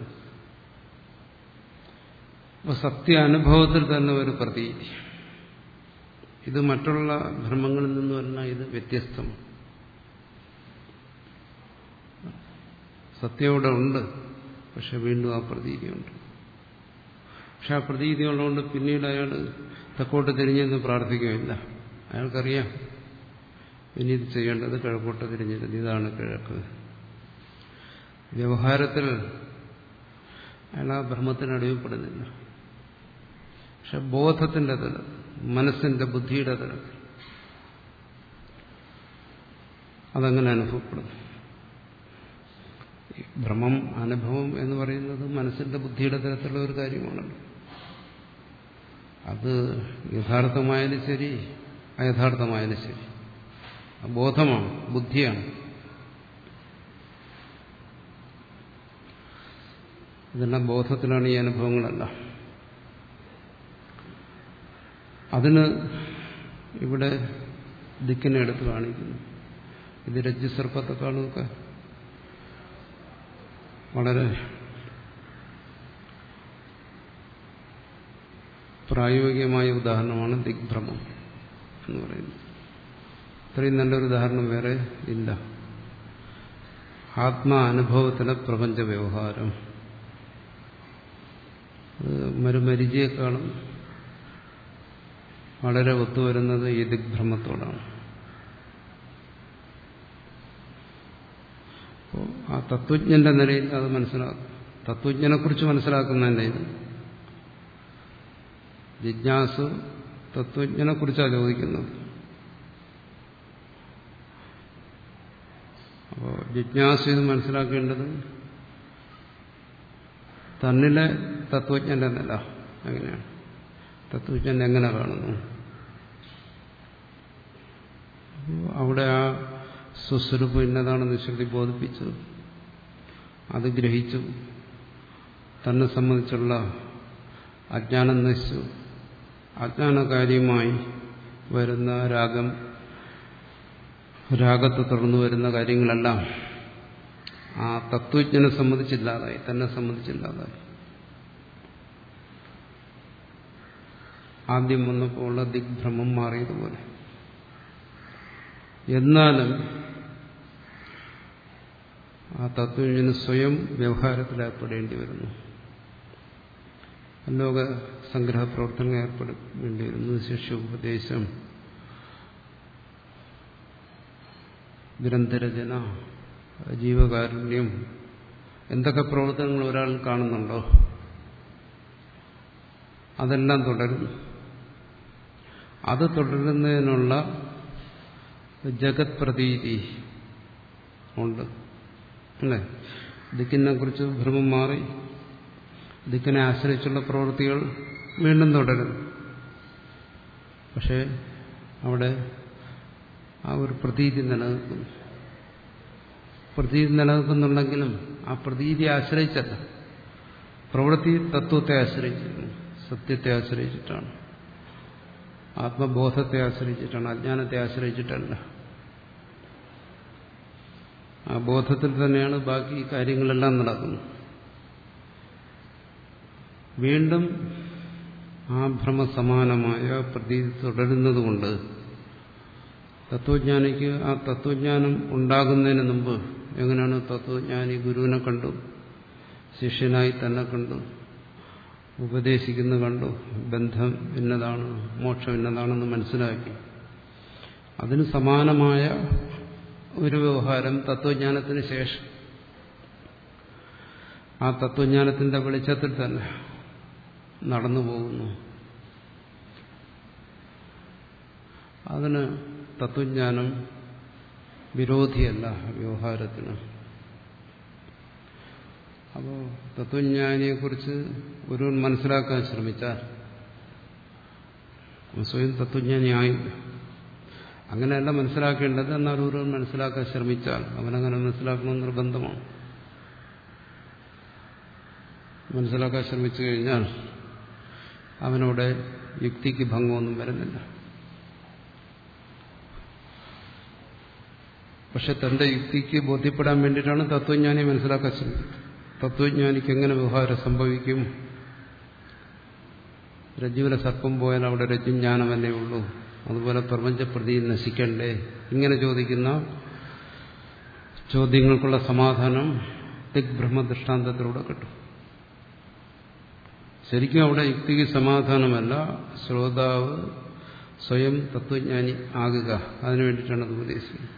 അപ്പൊ സത്യ അനുഭവത്തിൽ തന്നെ ഒരു പ്രതീതി. ഇത് മറ്റുള്ള ഭ്രമങ്ങളിൽ നിന്ന് പറഞ്ഞാൽ ഇത് വ്യത്യസ്തമാണ്. സത്യം ഇവിടെ ഉണ്ട്, പക്ഷെ വീണ്ടും ആ പ്രതീതിയുണ്ട്. പക്ഷെ ആ പ്രതീതി ഉള്ളതുകൊണ്ട് പിന്നീട് അയാൾ തെക്കോട്ട് തിരിഞ്ഞെന്ന് പ്രാർത്ഥിക്കുകയില്ല. അയാൾക്കറിയാം ഇനി ഇത് ചെയ്യേണ്ടത് കിഴക്കോട്ട് തിരിഞ്ഞിരുന്നു, ഇതാണ് കിഴക്ക്. വ്യവഹാരത്തിൽ അയാൾ ആ ഭ്രമത്തിന് അടിമപ്പെടുന്നില്ല. പക്ഷെ ബോധത്തിന്റെ തലത്തിൽ, മനസ്സിന്റെ ബുദ്ധിയുടെ തലത്തിൽ അതങ്ങനെ അനുഭവപ്പെടുന്നു. ഭ്രമം അനുഭവം എന്ന് പറയുന്നത് മനസ്സിന്റെ ബുദ്ധിയുടെ തരത്തിലുള്ള ഒരു കാര്യമാണല്ലോ. അത് യഥാർത്ഥമായാലും ശരി അയഥാർത്ഥമായാലും ശരി ബോധമാണ്, ബുദ്ധിയാണ്. ഇതെല്ലാം ബോധത്തിലാണ് ഈ അനുഭവങ്ങളെല്ലാം. അതിന് ഇവിടെ ദിക്കിനെ എടുത്ത് കാണിക്കുന്നു. ഇത് രജ്ജുസർപ്പത്തെക്കാളുമൊക്കെ വളരെ പ്രായോഗികമായ ഉദാഹരണമാണ് ദിഗ്ഭ്രമം എന്ന് പറയുന്നത്. ഇത്രയും നല്ലൊരു ഉദാഹരണം വേറെ ഇല്ല. ആത്മാ അനുഭവത്തിലെ പ്രപഞ്ച വ്യവഹാരം മരുമരിചിയേക്കാളും വളരെ ഒത്തുവരുന്നത് ഈ ദിഗ്ഭ്രമത്തോടാണ്. അപ്പോൾ ആ തത്വജ്ഞന്റെ നിലയിൽ അത് മനസ്സിലാക്കും. തത്വജ്ഞനെക്കുറിച്ച് മനസ്സിലാക്കുന്നതിൻ്റെ ഇത് ജിജ്ഞാസു തത്വജ്ഞനെക്കുറിച്ചാണ് ചോദിക്കുന്നത്. അപ്പോൾ ജിജ്ഞാസു ഇത് മനസ്സിലാക്കേണ്ടത് തന്നിലെ തത്വജ്ഞന്റെ നില എങ്ങനെയാണ്, തത്വജ്ഞൻ എങ്ങനെ കാണുന്നു. അവിടെ ആ സ്വസ്വരൂപം ഇന്നതാണെന്ന് ശ്രുതി ബോധിപ്പിച്ചു, അത് ഗ്രഹിച്ചു, തന്നെ സംബന്ധിച്ചുള്ള അജ്ഞാനം നശിച്ചു. അജ്ഞാനകാര്യമായി വരുന്ന രാഗം, രാഗത്തെ തുടർന്ന് വരുന്ന കാര്യങ്ങളെല്ലാം ആ തത്വജ്ഞനെ സംബന്ധിച്ചില്ലാതായി, തന്നെ സംബന്ധിച്ചില്ലാതായി. ആദ്യം വന്നപ്പോൾ ഉള്ള ദിഗ്ഭ്രമം മാറിയതുപോലെ. എന്നാലും ആ തത്വജ്ഞന് സ്വയം വ്യവഹാരത്തിലേർപ്പെടേണ്ടി വരുന്നു. ലോക സംഗ്രഹ പ്രവർത്തനങ്ങൾ ഏർപ്പെടേണ്ടി വരുന്നു. ശിഷ്യോപദേശം, ഗ്രന്ഥരചന, ജീവകാരുണ്യം, എന്തൊക്കെ പ്രവർത്തനങ്ങൾ ഒരാൾ കാണുന്നുണ്ടോ അതെല്ലാം തുടരുന്നു. അത് തുടരുന്നതിനുള്ള ജഗത് പ്രതീതി ഉണ്ട് അല്ലേ? ദിക്കിനെ കുറിച്ച് ഭ്രമം മാറി ദിക്കിനെ ആശ്രയിച്ചുള്ള പ്രവൃത്തികൾ വീണ്ടും തുടരുന്നു. പക്ഷെ അവിടെ ആ ഒരു പ്രതീതി നിലനിൽക്കുന്നു. പ്രതീതി നിലനിൽക്കുന്നുണ്ടെങ്കിലും ആ പ്രതീതിയെ ആശ്രയിച്ചല്ല, പ്രവൃത്തി തത്വത്തെ ആശ്രയിച്ചിരുന്നു, സത്യത്തെ ആശ്രയിച്ചിട്ടാണ്, ആത്മബോധത്തെ ആശ്രയിച്ചിട്ടാണ്, അജ്ഞാനത്തെ ആശ്രയിച്ചിട്ടല്ല. ആ ബോധത്തിൽ തന്നെയാണ് ബാക്കി കാര്യങ്ങളെല്ലാം നടക്കുന്നത്. വീണ്ടും ആ ഭ്രമസമാനമായ പ്രതീതി തുടരുന്നതുകൊണ്ട് തത്വജ്ഞാനിക്ക് ആ തത്വജ്ഞാനം ഉണ്ടാകുന്നതിന് മുമ്പ് എങ്ങനെയാണ് തത്വജ്ഞാനി ഗുരുവിനെ കണ്ടു, ശിഷ്യനായി തന്നെ കണ്ടു, ഉപദേശിക്കുന്ന കണ്ടു, ബന്ധം എന്നതാണ്, മോക്ഷം എന്നതാണെന്ന് മനസ്സിലാക്കി. അതിന് സമാനമായ ഒരു വ്യവഹാരം തത്വജ്ഞാനത്തിന് ശേഷം ആ തത്വജ്ഞാനത്തിന്റെ വെളിച്ചത്തിൽ തന്നെ നടന്നു പോകുന്നു. അതിന് തത്വജ്ഞാനം വിരോധിയല്ല വ്യവഹാരത്തിന്. അപ്പോൾ തത്വജ്ഞാനിയെക്കുറിച്ച് ഒരുവൻ മനസ്സിലാക്കാൻ ശ്രമിച്ചാൽ സ്വയം തത്വജ്ഞാനിയായില്ല. അങ്ങനെയല്ല മനസ്സിലാക്കേണ്ടത്. എന്നാൽ ഒരുവൻ മനസ്സിലാക്കാൻ ശ്രമിച്ചാൽ അവനങ്ങനെ മനസ്സിലാക്കണമെന്ന് നിർബന്ധമാണ്. മനസ്സിലാക്കാൻ ശ്രമിച്ചു കഴിഞ്ഞാൽ അവനോട് യുക്തിക്ക് ഭംഗമൊന്നും വരുന്നില്ല. പക്ഷെ തന്റെ യുക്തിക്ക് ബോധ്യപ്പെടാൻ വേണ്ടിയിട്ടാണ് തത്വജ്ഞാനിയെ മനസ്സിലാക്കാൻ ശ്രമിക്കുന്നത്. തത്വജ്ഞാനിക്ക് എങ്ങനെ വ്യവഹാരം സംഭവിക്കും? രജ്ജുവിലെ സർപ്പം പോയാൽ അവിടെ രജ്ജുജ്ഞാനമല്ലേ ഉള്ളൂ, അതുപോലെ പ്രപഞ്ചപ്രതി നശിക്കണ്ടേ? ഇങ്ങനെ ചോദിക്കുന്ന ചോദ്യങ്ങൾക്കുള്ള സമാധാനം ദിഗ്ഭ്രമ ദൃഷ്ടാന്തത്തിലൂടെ കിട്ടും. ശരിക്കും അവിടെ യുക്തിക്ക് സമാധാനമല്ല, ശ്രോതാവ് സ്വയം തത്വജ്ഞാനി ആകുക, അതിനു വേണ്ടിയിട്ടാണ് അത് ഉപദേശിക്കുന്നത്.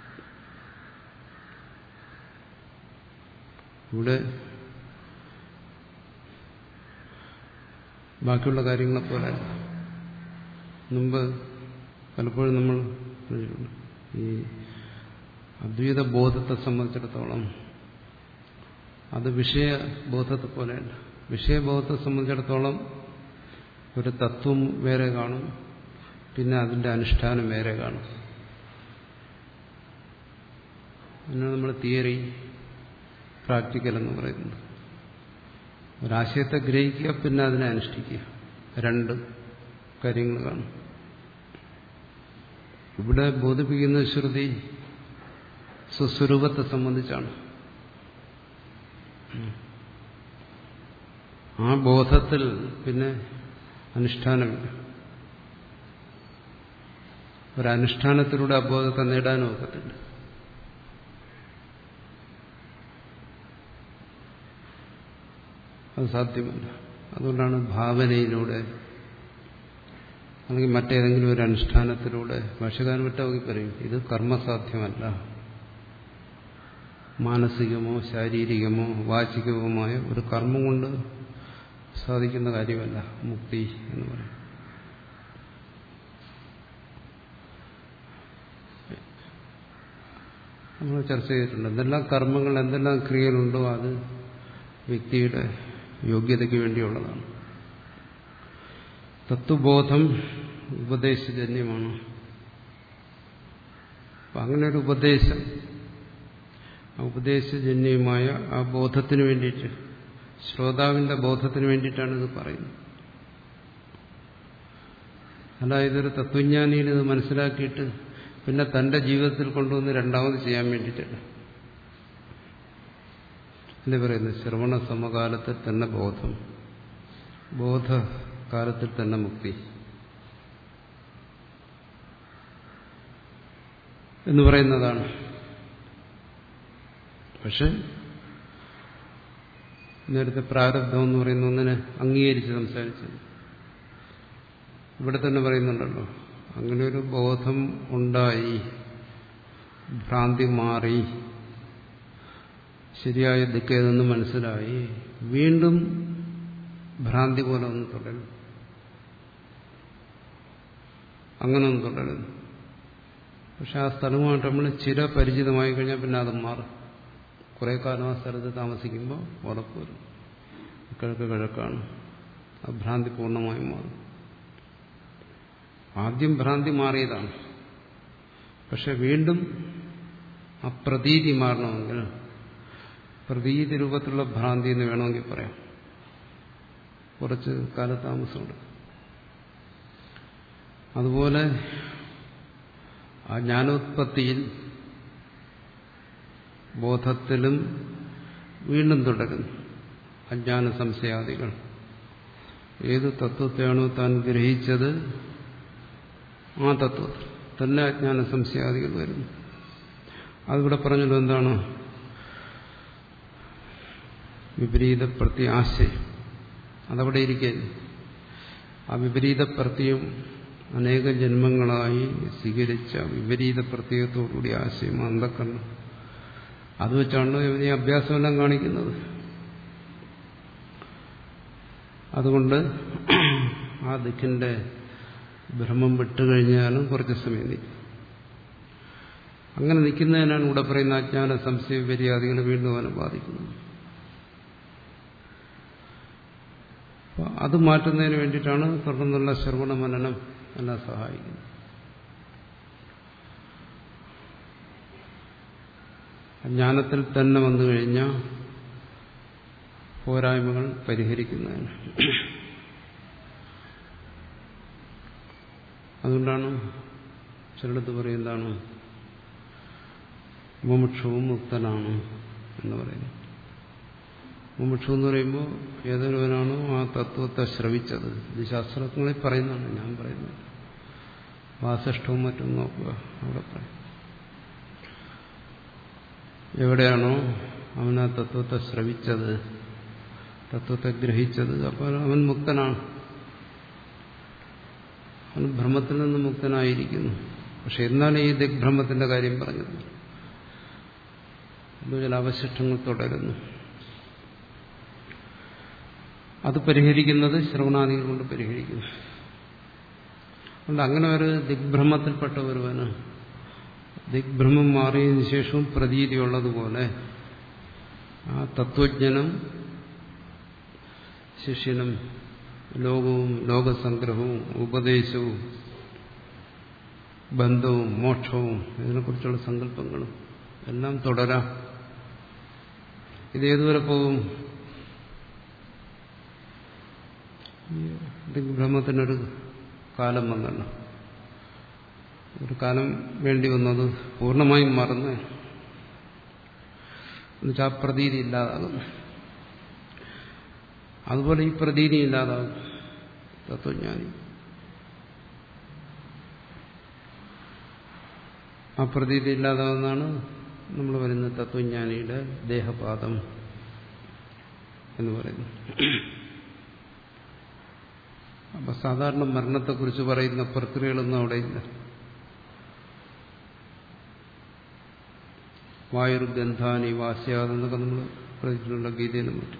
ഇവിടെ ബാക്കിയുള്ള കാര്യങ്ങളെപ്പോലെ മുമ്പ് പലപ്പോഴും നമ്മൾ ഈ അദ്വൈത ബോധത്തെ സംബന്ധിച്ചിടത്തോളം അത് വിഷയബോധത്തെ പോലെയല്ല. വിഷയബോധത്തെ സംബന്ധിച്ചിടത്തോളം ഒരു തത്വം വേറെ കാണും, പിന്നെ അതിന്റെ അനുഷ്ഠാനം വേറെ കാണും. അതിനാണ് നമ്മൾ തിയറി പ്രാക്ടിക്കൽ എന്ന് പറയുന്നത്. ഒരാശയത്തെ ഗ്രഹിക്കുക, പിന്നെ അതിനെ അനുഷ്ഠിക്കുക, രണ്ട് കാര്യങ്ങൾ കാണും. ഇവിടെ ബോധിപ്പിക്കുന്ന ശ്രുതി സ്വസ്വരൂപത്തെ സംബന്ധിച്ചാണ്. ആ ബോധത്തിൽ പിന്നെ അനുഷ്ഠാനമില്ല. ഒരനുഷ്ഠാനത്തിലൂടെ ആ ബോധത്തെ നേടാനും ഒക്കത്തില്ല. അത് സാധ്യമല്ല. അതുകൊണ്ടാണ് ഭാവനയിലൂടെ അല്ലെങ്കിൽ മറ്റേതെങ്കിലും ഒരു അനുഷ്ഠാനത്തിലൂടെ ഭാഷകാരൻ വിട്ടവർക്ക് പറയും ഇത് കർമ്മസാധ്യമല്ല, മാനസികമോ ശാരീരികമോ വാചികവുമായ ഒരു കർമ്മം കൊണ്ട് സാധിക്കുന്ന കാര്യമല്ല മുക്തി എന്ന് പറയും. നമ്മൾ ചർച്ച ചെയ്തിട്ടുണ്ട്. എന്തെല്ലാം കർമ്മങ്ങൾ, എന്തെല്ലാം ക്രിയകളുണ്ടോ അത് വ്യക്തിയുടെ യോഗ്യതയ്ക്ക് വേണ്ടിയുള്ളതാണ്. തത്വബോധം ഉപദേശജന്യമാണ്. അപ്പം അങ്ങനെ ഒരു ഉപദേശം, ആ ഉപദേശജന്യമായ ആ ബോധത്തിന് വേണ്ടിയിട്ട്, ശ്രോതാവിന്റെ ബോധത്തിന് വേണ്ടിയിട്ടാണ് ഇത് പറയുന്നത്. അതായത് ഒരു തത്വജ്ഞാനിയിൽ ഇത് മനസ്സിലാക്കിയിട്ട് പിന്നെ തന്റെ ജീവിതത്തിൽ കൊണ്ടുവന്ന് രണ്ടാമത് ചെയ്യാൻ വേണ്ടിയിട്ടല്ല. അല്ലേ പറയുന്നത് ശ്രവണ സമകാലത്തിൽ തന്നെ ബോധം, ബോധകാലത്തിൽ തന്നെ മുക്തി എന്ന് പറയുന്നതാണ്. പക്ഷെ നേരത്തെ പ്രാരബ്ധം എന്ന് പറയുന്ന ഒന്നിനെ അംഗീകരിച്ച് സംസാരിച്ചത് ഇവിടെ തന്നെ പറയുന്നുണ്ടല്ലോ. അങ്ങനെ ഒരു ബോധം ഉണ്ടായി, ഭ്രാന്തി മാറി, ശരിയായ ദിക്കേതെന്ന് മനസ്സിലായി, വീണ്ടും ഭ്രാന്തി പോലെ ഒന്ന് തുടരും, അങ്ങനെ ഒന്ന് തുടരുന്നു. പക്ഷെ ആ സ്ഥലവുമായിട്ട് നമ്മൾ ചിരപരിചിതമായി കഴിഞ്ഞാൽ പിന്നെ അത് മാറും. കുറെ കാലം ആ സ്ഥലത്ത് താമസിക്കുമ്പോൾ ഉറപ്പ് വരും, കിഴക്ക് കിഴക്കാണ്, ആ ഭ്രാന്തി പൂർണ്ണമായും മാറും. ആദ്യം ഭ്രാന്തി മാറിയതാണ്, പക്ഷെ വീണ്ടും ആ പ്രതീതി മാറണമെങ്കിൽ, പ്രതീതി രൂപത്തിലുള്ള ഭ്രാന്തി എന്ന് വേണമെങ്കിൽ പറയാം, കുറച്ച് കാലതാമസമുണ്ട്. അതുപോലെ ആ ജ്ഞാനോത്പത്തിയിൽ ബോധത്തിലും വീണ്ടും തുടരുന്നു അജ്ഞാന സംശയാദികൾ. ഏത് തത്വത്തെയാണോ താൻ ഗ്രഹിച്ചത് ആ തത്വത്തിൽ തന്നെ അജ്ഞാന സംശയാദികൾ വരുന്നു. അതിവിടെ പറഞ്ഞത് എന്താണ്? വിപരീത പ്രത്യാശയം. അതവിടെ ഇരിക്കുന്നു. ആ വിപരീത പ്രത്യം അനേക ജന്മങ്ങളായി സ്വീകരിച്ച വിപരീത പ്രത്യയത്തോടുകൂടി ആശയം അന്ധക്കരണം. അത് വെച്ചാണ് ഇവന് ഈ അഭ്യാസമെല്ലാം കാണിക്കുന്നത്. അതുകൊണ്ട് ആ ദിക്കിന്റെ ഭ്രമം വിട്ടുകഴിഞ്ഞാലും കുറച്ച് സമയം നിൽക്കും. അങ്ങനെ നിൽക്കുന്നതിനാണ് ഇവിടെ പറയുന്ന അജ്ഞാന സംശയ വിപര്യാദികൾ വീണ്ടും അവനെ ബാധിക്കുന്നത്. അത് മാറ്റുന്നതിന് വേണ്ടിയിട്ടാണ് തുടർന്നുള്ള ശ്രവണ മനനം എല്ലാം സഹായിക്കുന്നത്. ജ്ഞാനത്തിൽ തന്നെ വന്നു കഴിഞ്ഞാൽ പോരായ്മകൾ പരിഹരിക്കുന്നതിന്. അതുകൊണ്ടാണ് ചിലടത്ത് പറയുന്നതാണ് മുമുക്ഷുവും മുക്തനാണ് എന്ന് പറയുന്നത്. മുമുക്ഷു എന്ന് പറയുമ്പോൾ ഏതൊരുവനാണോ ആ തത്വത്തെ ശ്രവിച്ചത്, ഇത് ശാസ്ത്രജ്ഞങ്ങളിൽ പറയുന്നതാണ്, ഞാൻ പറയുന്നത്. വാസിഷ്ഠവും മറ്റും നോക്കുക, അവിടെ പറയും. എവിടെയാണോ അവൻ ആ തത്വത്തെ ശ്രവിച്ചത്, തത്വത്തെ ഗ്രഹിച്ചത്, അപ്പോൾ അവൻ മുക്തനാണ്, അവൻ ഭ്രമത്തിൽ നിന്ന് മുക്തനായിരിക്കുന്നു. പക്ഷെ എന്നാണ് ഈ ദിഗ്ഭ്രമത്തിന്റെ കാര്യം പറഞ്ഞത്? ചില അവശിഷ്ടങ്ങൾ തുടരുന്നു. അത് പരിഹരിക്കുന്നത് ശ്രവണാദികൾ കൊണ്ട് പരിഹരിക്കുന്നു. അതുകൊണ്ട് അങ്ങനെ ഒരു ദിഗ്ഭ്രമത്തിൽപ്പെട്ട ഒരുവന് ദിഗ്ഭ്രമം മാറിയതിനു ശേഷവും പ്രതീതിയുള്ളതുപോലെ ആ തത്വജ്ഞനും ശിഷ്യനും ലോകവും ലോകസംഗ്രഹവും ഉപദേശവും ബന്ധവും മോക്ഷവും ഇതിനെക്കുറിച്ചുള്ള സങ്കല്പങ്ങളും എല്ലാം തുടരാം. ഇതേതുവരെ പോകും? ദിഗ്ഭ്രമത്തിനൊരു കാലം വന്നല്ലോ. ഒരു കാലം വേണ്ടി വന്നത് പൂർണ്ണമായും മറന്ന് എന്നുവെച്ചാൽ ആ പ്രതീതി ഇല്ലാതാകുന്നു. അതുപോലെ ഈ പ്രതീതി ഇല്ലാതാകും തത്വജ്ഞാനി. ആ പ്രതീതി ഇല്ലാതാകുന്നതാണ് നമ്മൾ പറയുന്ന തത്വജ്ഞാനിയുടെ ദേഹപാതം എന്ന് പറയുന്നു. അപ്പൊ സാധാരണ മരണത്തെക്കുറിച്ച് പറയുന്ന പ്രക്രിയകളൊന്നും അവിടെയില്ല. വായുർഗന്ധാനി വാസ്യാതെന്നൊക്കെ നമ്മൾ പറഞ്ഞിട്ടുള്ള ഗീതയിലും മറ്റും.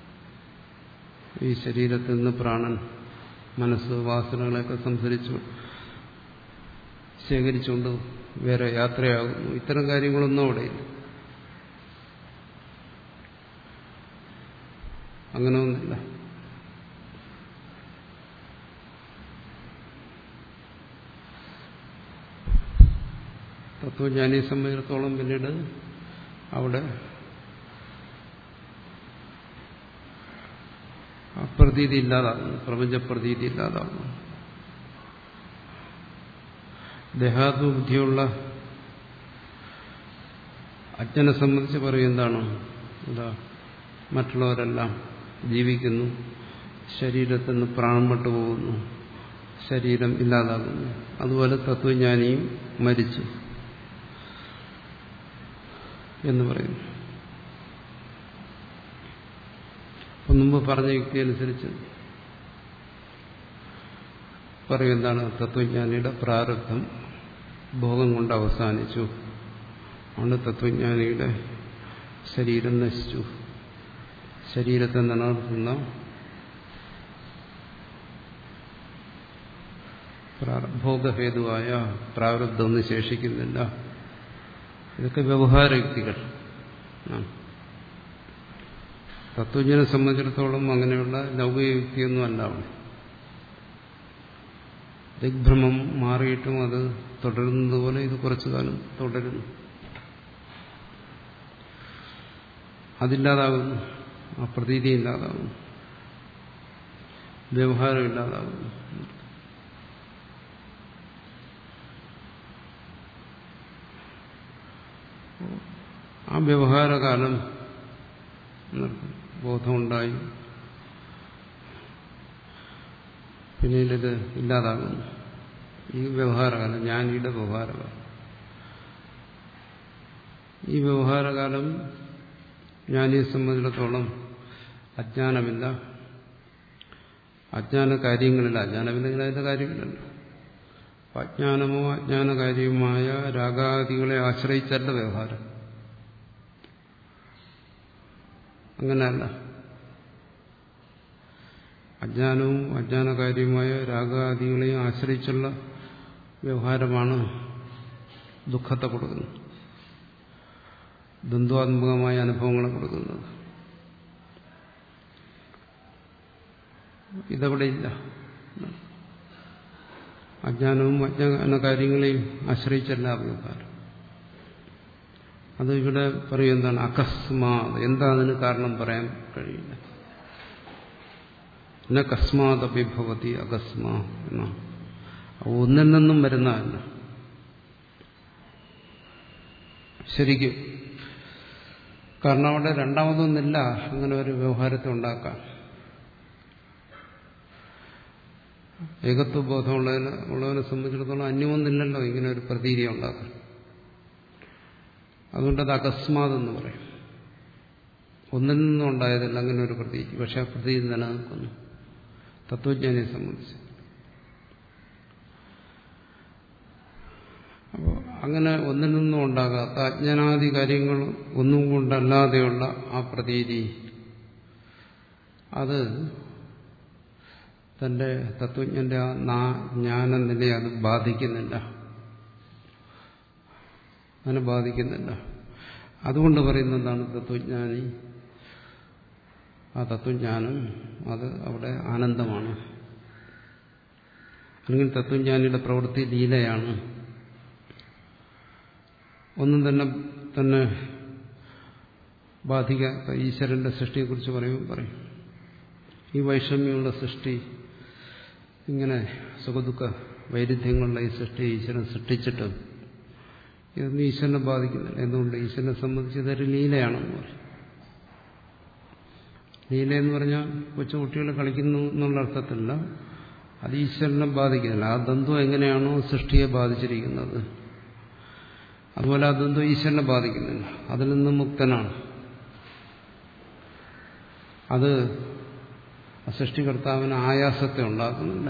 ഈ ശരീരത്തിൽ നിന്ന് പ്രാണൻ മനസ്സ് വാസനകളെയൊക്കെ സംസരിച്ചു ശേഖരിച്ചുകൊണ്ട് വേറെ യാത്രയാകുന്നു. ഇത്തരം കാര്യങ്ങളൊന്നും അവിടെയില്ല. അങ്ങനെ ഒന്നില്ല. തത്വജ്ഞാനിയെ സംബന്ധിച്ചിടത്തോളം പിന്നീട് അവിടെ അപ്രതീതി ഇല്ലാതാകുന്നു, പ്രപഞ്ചപ്രതീതി ഇല്ലാതാകുന്നു. ദേഹാത്മബുദ്ധിയുള്ള അജ്ഞനെ സംബന്ധിച്ച് പറയും എന്താണ്? എന്താ, മറ്റുള്ളവരെല്ലാം ജീവിക്കുന്നു, ശരീരത്തിൽ നിന്ന് പ്രാണം വിട്ടുപോകുന്നു, ശരീരം ഇല്ലാതാകുന്നു. അതുപോലെ തത്വജ്ഞാനിയും മരിച്ചു എന്ന് പറയുന്നു. അപ്പം മുമ്പ് പറഞ്ഞ യുക്തി അനുസരിച്ച് പറയും എന്താണ്, തത്വജ്ഞാനിയുടെ പ്രാരബ്ധം ഭോഗം കൊണ്ട് അവസാനിച്ചു, അതുകൊണ്ട് തത്വജ്ഞാനിയുടെ ശരീരം നശിച്ചു. ശരീരത്തെ നിലനിർത്തുന്ന ഭോഗഹേതുവായ പ്രാരബ്ധമൊന്നും ശേഷിക്കുന്നില്ല. ഇതൊക്കെ വ്യവഹാര യുക്തികൾ. തത്വജ്ഞനെ സംബന്ധിച്ചിടത്തോളം അങ്ങനെയുള്ള ലൗകിക യുക്തിയൊന്നും അല്ല. ദിഗ്ഭ്രമം മാറിയിട്ടും അത് തുടരുന്നതുപോലെ ഇത് കുറച്ചു കാലം തുടരുന്നു. അതില്ലാതാകുന്നു, ആ പ്രതീതി ഇല്ലാതാകുന്നു, വ്യവഹാരം ഇല്ലാതാകുന്നു. ആ വ്യവഹാരകാലം ബോധമുണ്ടായി, പിന്നീട് ഇത് ഇല്ലാതാകുന്നു. ഈ വ്യവഹാരകാലം ജ്ഞാനിയുടെ വ്യവഹാരകാലം. ഈ വ്യവഹാരകാലം ജ്ഞാനിയെ സംബന്ധിച്ചിടത്തോളം അജ്ഞാനമില്ല, അജ്ഞാന കാര്യങ്ങളില്ല. അജ്ഞാനമില്ലെങ്കിൽ അതിന്റെ കാര്യമില്ലല്ലോ. അജ്ഞാനമോ അജ്ഞാനകാര്യവുമായ രാഗാദികളെ ആശ്രയിച്ചല്ല വ്യവഹാരം. അങ്ങനെയല്ല. അജ്ഞാനവും അജ്ഞാനകാര്യവുമായ രാഗാദികളെയും ആശ്രയിച്ചുള്ള വ്യവഹാരമാണ് ദുഃഖത്തെ കൊടുക്കുന്നത്, ദ്വന്ദ്വാത്മകമായ അനുഭവങ്ങളെ കൊടുക്കുന്നത്. ഇതവിടെ ഇല്ല. അജ്ഞാനവും അജ്ഞാന കാര്യങ്ങളെയും ആശ്രയിച്ചല്ല വ്യവഹാരം. അത് ഇവിടെ പറയും എന്താണ്, അകസ്മാത്. എന്താ അതിന് കാരണം പറയാൻ കഴിയില്ല. ന കസ്മാദഭിഭവതി അകസ്മാ എന്നാ, ഒന്നിൽ നിന്നും വരുന്നതല്ല ശരിക്കും. കാരണം അവിടെ രണ്ടാമതൊന്നില്ല അങ്ങനെ ഒരു വ്യവഹാരത്തെ ഉണ്ടാക്കാൻ. ഏകത്വബോധമുള്ളതിന് ഉള്ളവനെ സംബന്ധിച്ചിടത്തോളം അന്യമൊന്നില്ലല്ലോ ഇങ്ങനെ ഒരു പ്രതീതി ഉണ്ടാക്കാൻ. അതുകൊണ്ടത് അകസ്മാതെന്ന് പറയും. ഒന്നിൽ നിന്നും ഉണ്ടായതല്ല അങ്ങനെ ഒരു പ്രതീതി. പക്ഷെ ആ പ്രതീതി നിലനിൽക്കുന്നു തത്വജ്ഞാനിയെ സംബന്ധിച്ച്. അപ്പോൾ അങ്ങനെ ഒന്നിൽ നിന്നും ഉണ്ടാകാത്ത അജ്ഞാനാദി കാര്യങ്ങൾ ഒന്നും കൊണ്ടല്ലാതെയുള്ള ആ പ്രതീതി, അത് തന്റെ തത്വജ്ഞന്റെ ആ ജ്ഞാന നിലയെ അത് ബാധിക്കുന്നില്ല, അതിനെ ബാധിക്കുന്നില്ല. അതുകൊണ്ട് പറയുന്നതാണ് തത്വജ്ഞാനി, ആ തത്വജ്ഞാനം അത് അവിടെ ആനന്ദമാണ്. അല്ലെങ്കിൽ തത്വജ്ഞാനിയുടെ പ്രവൃത്തി ലീലയാണ്. ഒന്നും തന്നെ തന്നെ ബാധിക്കാത്ത ഈശ്വരന്റെ സൃഷ്ടിയെക്കുറിച്ച് പറയുമ്പോൾ പറയും, ഈ വൈഷമ്യമുള്ള സൃഷ്ടി, ഇങ്ങനെ സുഖദുഃഖ വൈരുദ്ധ്യങ്ങളുള്ള ഈ സൃഷ്ടി ഈശ്വരൻ സൃഷ്ടിച്ചിട്ട് ഇതൊന്നും ഈശ്വരനെ ബാധിക്കുന്നില്ല. എന്തുകൊണ്ട്? ഈശ്വരനെ സംബന്ധിച്ച് ഇതൊരു ലീലയാണെന്ന് പറയും. ലീലയെന്ന് പറഞ്ഞാൽ കൊച്ചുകുട്ടികൾ കളിക്കുന്നു എന്നുള്ള അർത്ഥത്തില്ല, അത് ഈശ്വരനെ ബാധിക്കുന്നില്ല. ആ ദ്വന്ദ്വം എങ്ങനെയാണോ സൃഷ്ടിയെ ബാധിച്ചിരിക്കുന്നത്, അതുപോലെ ആ ദ്വന്ദ്വം ഈശ്വരനെ ബാധിക്കുന്നില്ല. അതിൽ നിന്നും മുക്തനാണ്. അത് സൃഷ്ടികർത്താവിന് ആയാസത്തെ ഉണ്ടാക്കുന്നില്ല.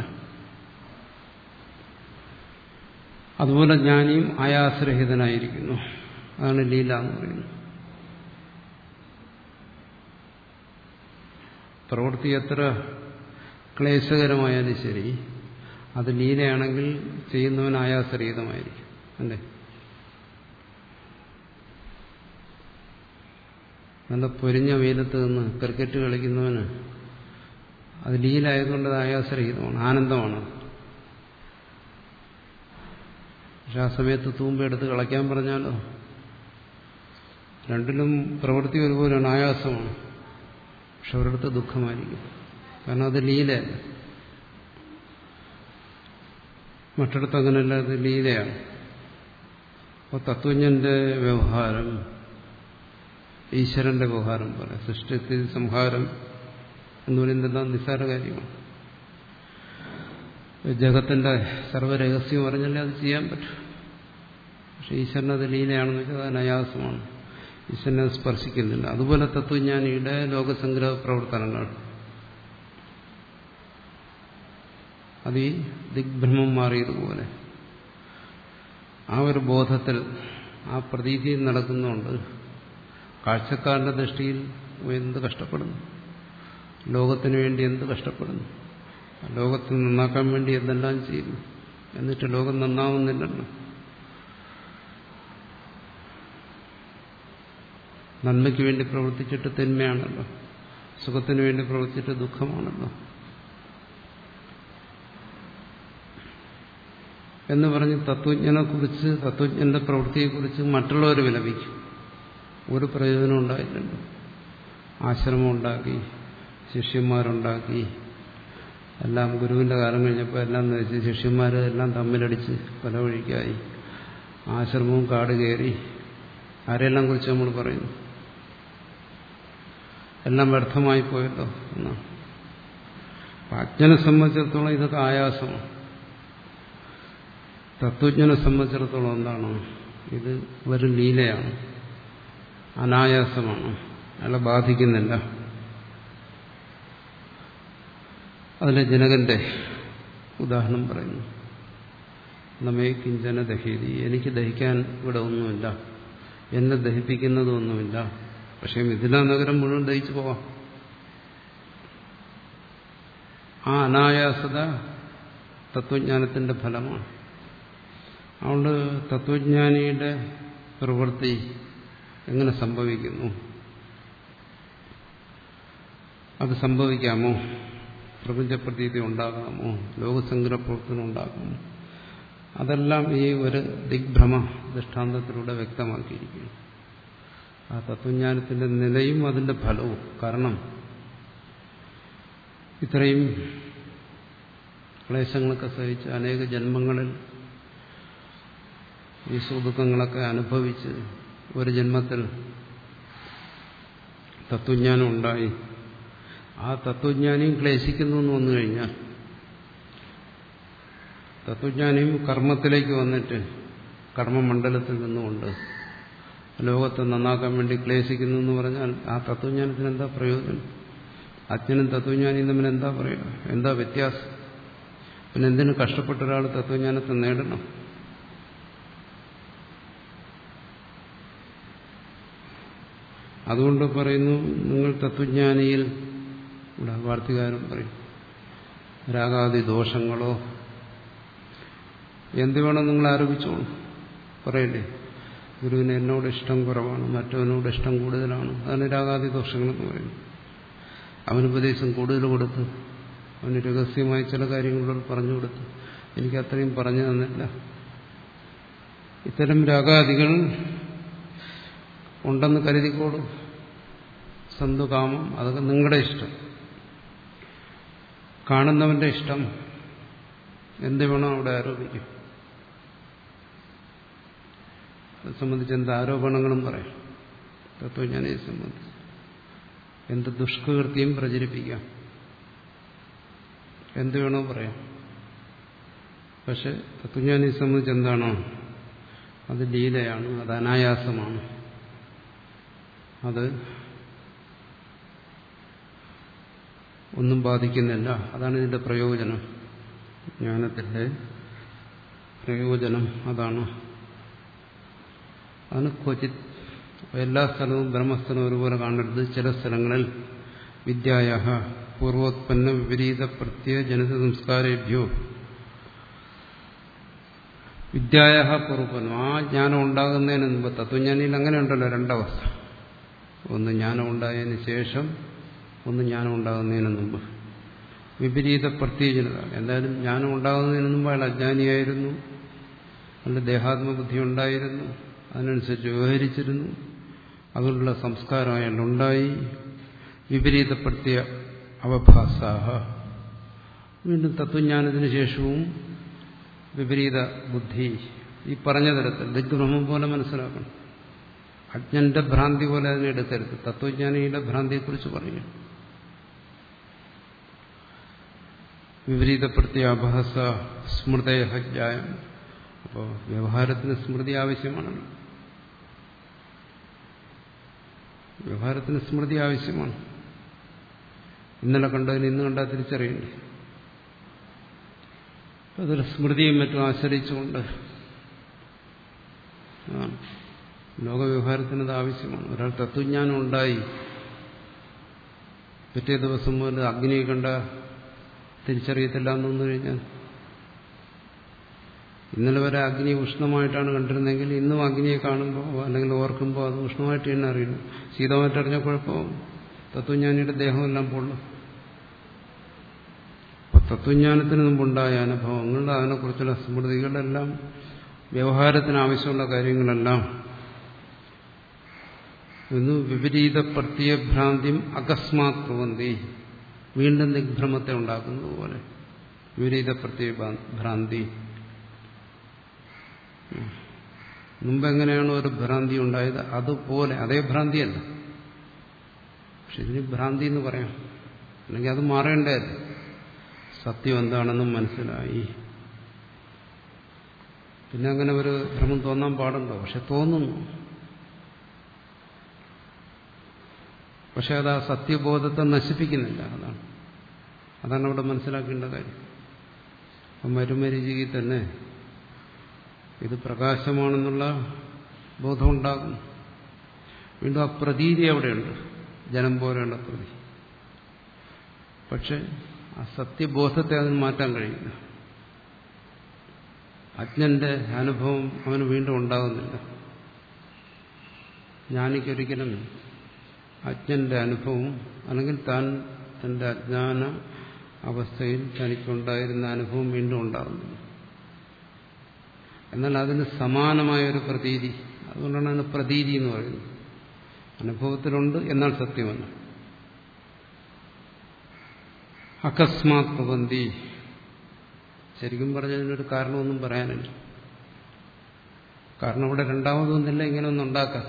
അതുപോലെ ജ്ഞാനിയും ആയാസരഹിതനായിരിക്കുന്നു. അതാണ് ലീല എന്ന് പറയുന്നത്. പ്രവൃത്തി എത്ര ക്ലേശകരമായാലും ശരി, അത് ലീലയാണെങ്കിൽ ചെയ്യുന്നവൻ ആയാസരഹിതമായിരിക്കും. അല്ലേ? നല്ല പൊരിഞ്ഞ വെയിലത്ത് നിന്ന് ക്രിക്കറ്റ് കളിക്കുന്നവന് അത് ലീലായതുകൊണ്ട് അത് ആയാസരഹിതമാണ്, ആനന്ദമാണ്. പക്ഷെ ആ സമയത്ത് തൂമ്പെടുത്ത് കളിക്കാൻ പറഞ്ഞാലോ, രണ്ടിലും പ്രവൃത്തി ഒരുപോലെയാണ്, ആയാസമാണ്. പക്ഷെ ഒരിടത്ത് ദുഃഖമായിരിക്കും, കാരണം അത് ലീലയല്ല. മറ്റിടത്ത് അങ്ങനെയല്ല, അത് ലീലയാണ്. അപ്പോൾ തത്വജ്ഞന്റെ വ്യവഹാരം ഈശ്വരന്റെ വ്യവഹാരം പോലെ സൃഷ്ടി സംഹാരം എന്ന് പറയുന്നതെല്ലാം നിസ്സാര കാര്യമാണ്. ജഗത്തിന്റെ സർവ്വരഹസ്യം അറിഞ്ഞാലേ അത് ചെയ്യാൻ പറ്റും. പക്ഷെ ഈശ്വരനത് ലീലയാണെന്ന് വെച്ചാൽ അത് അനായാസമാണ്. ഈശ്വരനെ സ്പർശിക്കുന്നില്ല. അതുപോലെ തത്വജ്ഞാനിയുടെ ലോകസംഗ്രഹ പ്രവർത്തനങ്ങൾ അത് ഈ ദിഗ്ഭ്രമം മാറിയതുപോലെ ആ ഒരു ബോധത്തിൽ ആ പ്രതീതിയിൽ നടക്കുന്നുണ്ട്. കാഴ്ചക്കാരന്റെ ദൃഷ്ടിയിൽ എന്ത് കഷ്ടപ്പെടുന്നു, ലോകത്തിന് വേണ്ടി എന്ത് കഷ്ടപ്പെടുന്നു, ലോകത്തെ നന്നാക്കാൻ വേണ്ടി എന്തെല്ലാം ചെയ്യുന്നു, എന്നിട്ട് ലോകം നന്നാവുന്നില്ലല്ലോ. നന്മയ്ക്ക് വേണ്ടി പ്രവർത്തിച്ചിട്ട് തിന്മയാണല്ലോ, സുഖത്തിന് വേണ്ടി പ്രവർത്തിച്ചിട്ട് ദുഃഖമാണല്ലോ എന്ന് പറഞ്ഞ് തത്വജ്ഞനെക്കുറിച്ച്, തത്വജ്ഞന്റെ പ്രവൃത്തിയെക്കുറിച്ച് മറ്റുള്ളവർ വിലപിക്കും. ഒരു പ്രയോജനം ഉണ്ടായില്ലല്ലോ. ആശ്രമം ഉണ്ടാക്കി, ശിഷ്യന്മാരുണ്ടാക്കി, എല്ലാം ഗുരുവിന്റെ കാലം കഴിഞ്ഞപ്പോൾ എല്ലാം നയിച്ച് ശിഷ്യന്മാർ എല്ലാം തമ്മിലടിച്ച് പല വഴിക്കായി, ആശ്രമവും കാട് കയറി, ആരെല്ലാം കുറിച്ച് നമ്മൾ പറയുന്നു, എല്ലാം വ്യർത്ഥമായി പോയല്ലോ എന്നാണ്. അജ്ഞനെ സംബന്ധിച്ചിടത്തോളം ഇതൊക്കെ ആയാസമാണ്. തത്വജ്ഞനെ സംബന്ധിച്ചിടത്തോളം എന്താണ്, ഇത് ഒരു ലീലയാണ്, അനായാസമാണ്, അയാളെ ബാധിക്കുന്നില്ല. അതിലെ ജനകന്റെ ഉദാഹരണം പറയുന്നു. നമ്മെ കിഞ്ചന ദഹീതി, എനിക്ക് ദഹിക്കാൻ ഇവിടെ ഒന്നുമില്ല, എന്നെ ദഹിപ്പിക്കുന്നതൊന്നുമില്ല, പക്ഷേ മിഥില നഗരം മുഴുവൻ ദഹിച്ചു പോവാം. ആ അനായാസത തത്വജ്ഞാനത്തിന്റെ ഫലമാണ്. അതുകൊണ്ട് തത്വജ്ഞാനിയുടെ പ്രവൃത്തി എങ്ങനെ സംഭവിക്കുന്നു, അത് സംഭവിക്കാമോ, പ്രപഞ്ചപ്രതീതി ഉണ്ടാകാമോ, ലോകസംഗ്രഹ പ്രവർത്തനം ഉണ്ടാകാമോ, അതെല്ലാം ഈ ഒരു ദിഗ്ഭ്രമ ദൃഷ്ടാന്തത്തിലൂടെ വ്യക്തമാക്കിയിരിക്കുന്നു. ആ തത്വജ്ഞാനത്തിന്റെ നിലയും അതിന്റെ ഫലവും. കാരണം ഇത്രയും ക്ലേശങ്ങളൊക്കെ സഹിച്ച് അനേക ജന്മങ്ങളിൽ ഈ സുഖദുഃഖങ്ങളൊക്കെ അനുഭവിച്ച് ഒരു ജന്മത്തിൽ തത്വജ്ഞാനം ഉണ്ടായി. ആ തത്വജ്ഞാനിയും ക്ലേശിക്കുന്നു എന്ന് വന്നു കഴിഞ്ഞാൽ, തത്വജ്ഞാനിയും കർമ്മത്തിലേക്ക് വന്നിട്ട് കർമ്മമണ്ഡലത്തിൽ നിന്നുകൊണ്ട് ലോകത്തെ നന്നാക്കാൻ വേണ്ടി ക്ലേശിക്കുന്നു എന്ന് പറഞ്ഞാൽ ആ തത്വജ്ഞാനത്തിന് എന്താ പ്രയോജനം? അജ്ഞനും തത്വജ്ഞാനിയും തമ്മിൽ എന്താ പറയുക, എന്താ വ്യത്യാസം? പിന്നെ എന്തിനു കഷ്ടപ്പെട്ട ഒരാൾ തത്വജ്ഞാനത്തെ നേടണം? അതുകൊണ്ട് പറയുന്നു, നിങ്ങൾ തത്വജ്ഞാനിയിൽ, ഇവിടെ വാർത്തികാരൻ പറയും, രാഗാദി ദോഷങ്ങളോ എന്ത് വേണം നിങ്ങൾ ആരോപിച്ചോളൂ. പറയല്ലേ, ഗുരുവിന് എന്നോട് ഇഷ്ടം കുറവാണ്, മറ്റവനോട് ഇഷ്ടം കൂടുതലാണ്, അതിന് രാഗാദി ദോഷങ്ങളെന്ന് പറയുന്നു. അവനുപദേശം കൂടുതൽ കൊടുത്ത്, അവന് രഹസ്യമായി ചില കാര്യങ്ങളോട് പറഞ്ഞു കൊടുത്ത്, എനിക്ക് അത്രയും പറഞ്ഞു തന്നില്ല. ഇത്തരം രാഗാദികൾ ഉണ്ടെന്ന് കരുതിക്കോളൂ. സന്തുകാമം, അതൊക്കെ നിങ്ങളുടെ ഇഷ്ടം, കാണുന്നവന്റെ ഇഷ്ടം, എന്ത് വേണോ അവിടെ ആരോപിക്കും. അത് സംബന്ധിച്ച് എന്ത് ആരോപണങ്ങളും പറയാം. തത്വജ്ഞാനിയെ സംബന്ധിച്ച് എന്ത് ദുഷ്കീർത്തിയും പ്രചരിപ്പിക്കാം, എന്ത് വേണോ പറയാം. പക്ഷെ തത്വജ്ഞാനിയെ സംബന്ധിച്ച് എന്താണോ അത് ലീലയാണ്, അത് അനായാസമാണ്, അത് ഒന്നും ബാധിക്കുന്നില്ല. അതാണ് ഇതിന്റെ പ്രയോജനം. ജ്ഞാനത്തിന്റെ പ്രയോജനം അതാണ്. അതാണ് ക്വചിത്. എല്ലാ സ്ഥലവും ബ്രഹ്മസ്ഥലം ഒരുപോലെ കാണരുത്. ചില സ്ഥലങ്ങളിൽ വിദ്യായ പൂർവോത്പന്ന വിപരീത പ്രത്യയ ജനിത സംസ്കാരേഭ്യോ, വിദ്യായ പൂർവോത്പന്നം, ആ ജ്ഞാനം ഉണ്ടാകുന്നതിന് മുമ്പ്. തത്വജ്ഞാനിയിൽ അങ്ങനെ ഉണ്ടല്ലോ രണ്ടവസ്ഥ, ഒന്ന് ജ്ഞാനം ഉണ്ടായതിന് ശേഷം, ഒന്ന് ജ്ഞാനം ഉണ്ടാകുന്നതിന് മുമ്പ്. വിപരീത പ്രത്യയജനത, എന്തായാലും ജ്ഞാനം ഉണ്ടാകുന്നതിന് മുമ്പ് അയാൾ അജ്ഞാനിയായിരുന്നു, അയാളുടെ ദേഹാത്മബുദ്ധി ഉണ്ടായിരുന്നു, അതിനനുസരിച്ച് വ്യവഹരിച്ചിരുന്നു, അതുകൊണ്ടുള്ള സംസ്കാരം അയാളുണ്ടായി. വിപരീത പ്രത്യയ അവഭാസാഹ, വീണ്ടും തത്വജ്ഞാനത്തിന് ശേഷവും വിപരീത ബുദ്ധി. ഈ പറഞ്ഞ തരത്തിൽ ദിഗ്ഭ്രമം പോലെ മനസ്സിലാക്കണം. അജ്ഞന്റെ ഭ്രാന്തി പോലെ അതിനെ എടുക്കരുത്. തത്വജ്ഞാനിയുടെ ഭ്രാന്തിയെക്കുറിച്ച് പറയുക. വിപരീത പ്രത്യാഭാസ സ്മൃതയഹജ്ഞായം. അപ്പോൾ വ്യവഹാരത്തിന് സ്മൃതി ആവശ്യമാണല്ലോ. വ്യവഹാരത്തിന് സ്മൃതി ആവശ്യമാണ്. ഇന്നലെ കണ്ടതിന് ഇന്ന് കണ്ടാൽ തിരിച്ചറിയണ്ടേ? അതിൽ സ്മൃതിയും മറ്റും ആശ്രയിച്ചുകൊണ്ട് ലോകവ്യവഹാരത്തിനത് ആവശ്യമാണ്. ഒരാൾ തത്വജ്ഞാനം ഉണ്ടായി പിറ്റേ ദിവസം മുതൽ അഗ്നിയെ കണ്ട തിരിച്ചറിയത്തില്ല എന്ന് വന്നു കഴിഞ്ഞാൽ, ഇന്നലെ വരെ അഗ്നി ഉഷ്ണമായിട്ടാണ് കണ്ടിരുന്നെങ്കിൽ ഇന്നും അഗ്നിയെ കാണുമ്പോൾ അല്ലെങ്കിൽ ഓർക്കുമ്പോൾ അത് ഉഷ്ണമായിട്ട് തന്നെ അറിയുന്നു. ശീതമായിട്ടറിഞ്ഞ കുഴപ്പം തത്വജ്ഞാനിയുടെ ദേഹമെല്ലാം പൊള്ളും. അപ്പോൾ തത്വജ്ഞാനത്തിന് മുമ്പുണ്ടായ അനുഭവങ്ങൾ, അതിനെക്കുറിച്ചുള്ള സ്മൃതികളെല്ലാം, വ്യവഹാരത്തിന് ആവശ്യമുള്ള കാര്യങ്ങളെല്ലാം ഇന്ന് വിപരീത പ്രത്യയഭ്രാന്തിയും അകസ്മാത് ഭവന്തി, വീണ്ടും ദിഗ്ഭ്രമത്തെ ഉണ്ടാക്കുന്നത് പോലെ. വിപരീത പ്രത്യയഭ്രാന്തി, മുമ്പെങ്ങനെയാണോ ഒരു ഭ്രാന്തി ഉണ്ടായത് അതുപോലെ, അതേ ഭ്രാന്തിയല്ല, പക്ഷെ ഇതിന് ഭ്രാന്തി എന്ന് പറയാം. അല്ലെങ്കിൽ അത് മാറേണ്ടതല്ല. സത്യം എന്താണെന്നും മനസ്സിലായി. പിന്നെ അങ്ങനെ ഒരു ഭ്രമം തോന്നാൻ പാടുണ്ടോ? പക്ഷെ തോന്നുന്നു. പക്ഷെ അത് ആ സത്യബോധത്തെ നശിപ്പിക്കുന്നില്ല. അതാണ് അതാണ് അവിടെ മനസ്സിലാക്കേണ്ട കാര്യം. അപ്പം മരുമരീചികയിൽ തന്നെ ഇത് പ്രകാശമാണെന്നുള്ള ബോധമുണ്ടാകും. വീണ്ടും ആ പ്രതീതി അവിടെയുണ്ട്, ജനം പോലെയുള്ള പ്രതി. പക്ഷെ ആ സത്യബോധത്തെ അതിന് മാറ്റാൻ കഴിയില്ല. അജ്ഞന്റെ അനുഭവം അവന് വീണ്ടും ഉണ്ടാകുന്നില്ല. ജ്ഞാനിക്കൊരിക്കലും അജ്ഞന്റെ അനുഭവം, അല്ലെങ്കിൽ താൻ തന്റെ അജ്ഞാന അവസ്ഥയിൽ തനിക്കുണ്ടായിരുന്ന അനുഭവം വീണ്ടും ഉണ്ടാകുന്നില്ല. എന്നാൽ അതിന് സമാനമായൊരു പ്രതീതി, അതുകൊണ്ടാണ് അതിന് പ്രതീതി എന്ന് പറയുന്നത്. അനുഭവത്തിലുണ്ട്, എന്നാൽ സത്യമല്ല. അകസ്മാത് ഭവന്തി, ശരിക്കും പറഞ്ഞതിനൊരു കാരണമൊന്നും പറയാനില്ല. കാരണം ഇവിടെ രണ്ടാമതൊന്നില്ല ഇങ്ങനെ ഒന്നും ഉണ്ടാക്കാം.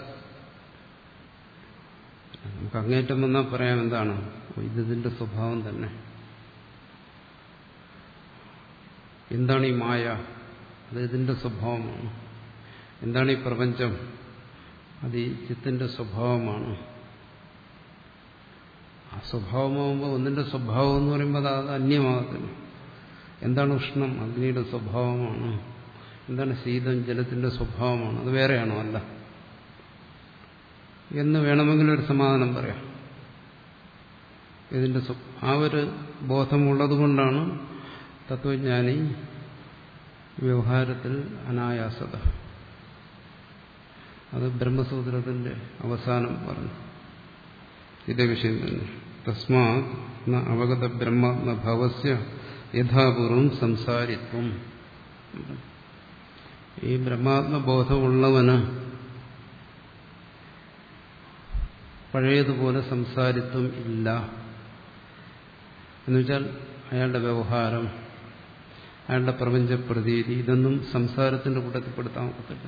നമുക്ക് അങ്ങേറ്റം വന്നാൽ പറയാം എന്താണ്, ഇതിന്റെ സ്വഭാവം തന്നെ. എന്താണ് ഈ മായ? അത് ഇതിന്റെ സ്വഭാവമാണ്. എന്താണ് ഈ പ്രപഞ്ചം? അത് ഈ ചിത്തിന്റെ സ്വഭാവമാണ്. ആ സ്വഭാവമാകുമ്പോൾ ഒന്നിന്റെ സ്വഭാവം എന്ന് പറയുമ്പോൾ അത് അന്യമാകത്തില്ല. എന്താണ് ഉഷ്ണം? അഗ്നിയുടെ സ്വഭാവമാണ്. എന്താണ് ശീതം? ജലത്തിന്റെ സ്വഭാവമാണ്. അത് വേറെയാണോ? അല്ല എന്ന് വേണമെങ്കിൽ ഒരു സമാധാനം പറയാം. ഇതിന്റെ ആ ഒരു ബോധമുള്ളതുകൊണ്ടാണ് തത്വജ്ഞാനി വ്യവഹാരത്തിൽ അനായാസത. അത് ബ്രഹ്മസൂത്രത്തിന്റെ അവസാനം പറഞ്ഞു. ഇതേ വിഷയം തന്നെ. തസ്മാത് ന അവഗത ബ്രഹ്മാത്മഭാവസ്യ യഥാപൂർവം സംസാരിത്വം. ഈ ബ്രഹ്മാത്മബോധമുള്ളവന് പഴയതുപോലെ സംസാരിത്വം ഇല്ല. എന്നുവെച്ചാൽ അയാളുടെ വ്യവഹാരം, അയാളുടെ പ്രപഞ്ചപ്രതീതി, ഇതൊന്നും സംസാരത്തിന്റെ കൂട്ടത്തിൽപ്പെടുത്താൻ ഒക്കത്തില്ല.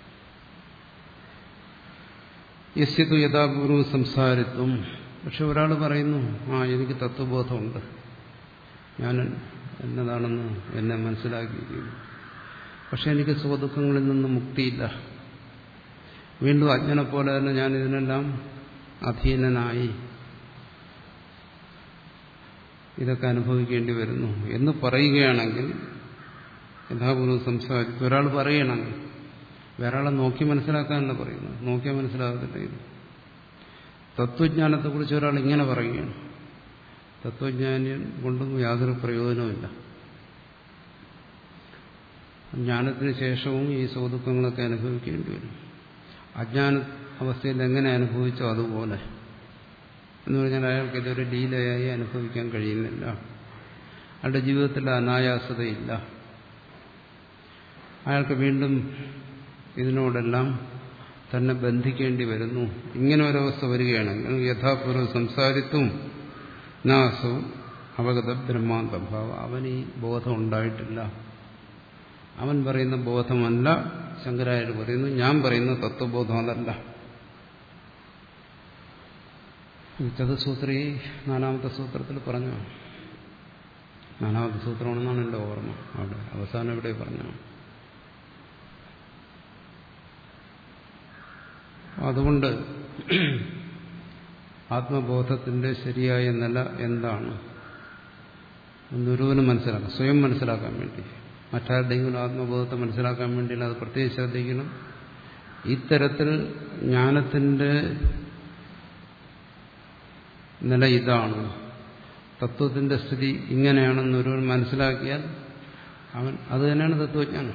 യസ്യതു യഥാപൂർവം സംസാരിത്വം. പക്ഷെ ഒരാൾ പറയുന്നു, ആ എനിക്ക് തത്വബോധമുണ്ട്, ഞാൻ എന്നതാണെന്ന് എന്നെ മനസ്സിലാക്കിയിരിക്കുന്നു, പക്ഷെ എനിക്ക് സുഖദുഃഖങ്ങളിൽ നിന്ന് മുക്തിയില്ല. വീണ്ടും അജ്ഞനെ പോലെ തന്നെ ഞാൻ ഇതിനെല്ലാം അധീനനായി ഇതൊക്കെ അനുഭവിക്കേണ്ടി വരുന്നു എന്ന് പറയുകയാണെങ്കിൽ, യഥാപൂർവം സംസാരിക്കും. ഒരാൾ പറയണമെങ്കിൽ വേറൊരാളെ നോക്കി മനസ്സിലാക്കാനല്ല പറയുന്നത്, നോക്കിയാൽ മനസ്സിലാകത്തില്ല. ഇത് തത്വജ്ഞാനത്തെക്കുറിച്ച് ഒരാൾ ഇങ്ങനെ പറയുകയാണ്, തത്വജ്ഞാനം കൊണ്ടും യാതൊരു പ്രയോജനവുമില്ല. ജ്ഞാനത്തിന് ശേഷവും ഈ സുഖദുഃഖങ്ങളൊക്കെ അനുഭവിക്കേണ്ടി വരും. അജ്ഞാന അവസ്ഥയിൽ എങ്ങനെ അനുഭവിച്ചോ അതുപോലെ എന്ന് പറഞ്ഞാൽ അയാൾക്ക് ഇതൊരു ലീലയായി അനുഭവിക്കാൻ കഴിയുന്നില്ല. അയാളുടെ ജീവിതത്തിൽ അനായാസതയില്ല. അയാൾക്ക് വീണ്ടും ഇതിനോടെല്ലാം തന്നെ ബന്ധിക്കേണ്ടി വരുന്നു. ഇങ്ങനെ ഒരവസ്ഥ വരികയാണെങ്കിൽ യഥാപൂർവ്വം സംസാരിത്തും നാസോ അവഗത ബ്രഹ്മാന്തഭാവം, അവൻ ഈ ബോധം ഉണ്ടായിട്ടില്ല. അവൻ പറയുന്ന ബോധമല്ല ശങ്കരാചാര്യർ പറയുന്നു, ഞാൻ പറയുന്ന തത്വബോധം അതല്ല. ചതുസൂത്രി നാലാമത്തെ സൂത്രത്തിൽ പറഞ്ഞു. നാലാമത്തെ സൂത്രമാണെന്നാണ് എൻ്റെ ഓർമ്മ. അവിടെ അവസാനം ഇവിടെ പറഞ്ഞു. അതുകൊണ്ട് ആത്മബോധത്തിന്റെ ശരിയായ നില എന്താണ് എന്നൊരുവനും മനസ്സിലാക്കാം, സ്വയം മനസ്സിലാക്കാൻ വേണ്ടി. മറ്റാരുടെയെങ്കിലും ആത്മബോധത്തെ മനസ്സിലാക്കാൻ വേണ്ടിയില്ല, അത് പ്രത്യേകം ശ്രദ്ധിക്കണം. ഇത്തരത്തിൽ ജ്ഞാനത്തിന്റെ നില ഇതാണ്, തത്വത്തിന്റെ സ്ഥിതി ഇങ്ങനെയാണെന്നൊരുവൻ മനസ്സിലാക്കിയാൽ അവൻ അത് തന്നെയാണ് തത്വജ്ഞാനം.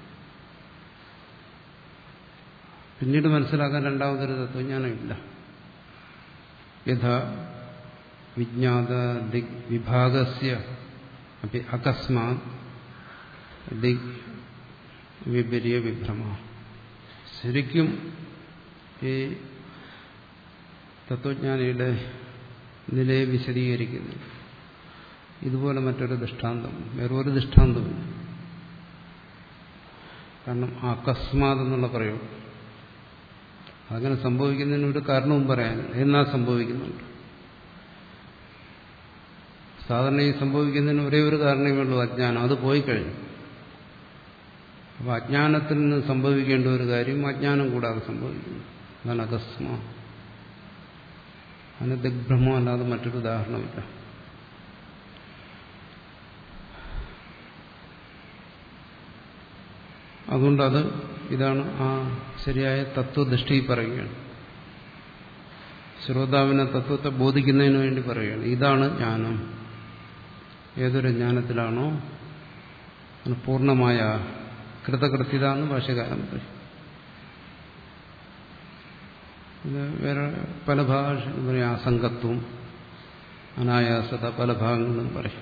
പിന്നീട് മനസ്സിലാക്കാൻ രണ്ടാമതൊരു തത്വജ്ഞാനമില്ല. യഥാ വിജ്ഞാത ദിഗ് വിഭാഗസ്യ അപ്പി അകസ്മാത് ദിഗ് വിപര്യ വിഭ്രമ. ശരിക്കും ഈ തത്വജ്ഞാനിയുടെ നിലയെ വിശദീകരിക്കുന്നു ഇതുപോലെ മറ്റൊരു ദൃഷ്ടാന്തം, വേറൊരു ദൃഷ്ടാന്തമില്ല. കാരണം അകസ്മാത് എന്നുള്ള പ്രയോഗം അങ്ങനെ സംഭവിക്കുന്നതിന് ഒരു കാരണവും പറയാനില്ല, എന്നാ സംഭവിക്കുന്നുണ്ട്. സാധാരണ ഈ സംഭവിക്കുന്നതിന് ഒരേ ഒരു കാരണമേ ഉള്ളൂ, അജ്ഞാനം. അത് പോയി കഴിഞ്ഞു. അപ്പൊ അജ്ഞാനത്തിൽ നിന്ന് സംഭവിക്കേണ്ട ഒരു കാര്യം അജ്ഞാനം കൂടാതെ സംഭവിക്കുന്നു. അതാണ് അകസ്മ. അതിന് ദിഗ്ഭ്രമം അല്ലാതെ മറ്റൊരു ഉദാഹരണമില്ല. അതുകൊണ്ടത് ഇതാണ് ആ ശരിയായ തത്വദൃഷ്ടി പറയുകയാണ്. ശ്രോതാവിനെ തത്വത്തെ ബോധിക്കുന്നതിന് വേണ്ടി പറയുകയാണ്. ഇതാണ് ജ്ഞാനം. ഏതൊരു ജ്ഞാനത്തിലാണോ പൂർണ്ണമായ കൃതകൃത്യത എന്ന് ഭാഷ്യകാരൻ പറയും. ഇത് വേറെ പല ഭാഷ പറയും, ആസംഗത്വം, അനായാസത, പല ഭാഗങ്ങളും പറയും.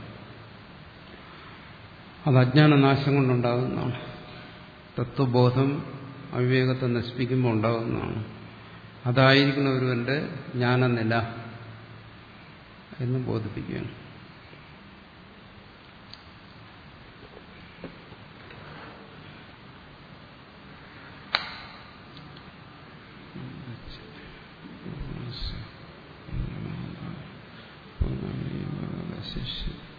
അത് അജ്ഞാനനാശം കൊണ്ടുണ്ടാകുന്നതാണ്. തത്വബോധം അവിവേകത്തെ നശിപ്പിക്കുമ്പോൾ ഉണ്ടാകുന്നതാണ്. അതായിരിക്കണം ഒരുവന്റെ ജ്ഞാനനില എന്ന് ബോധിപ്പിക്കുകയാണ്. ശിഷ്യ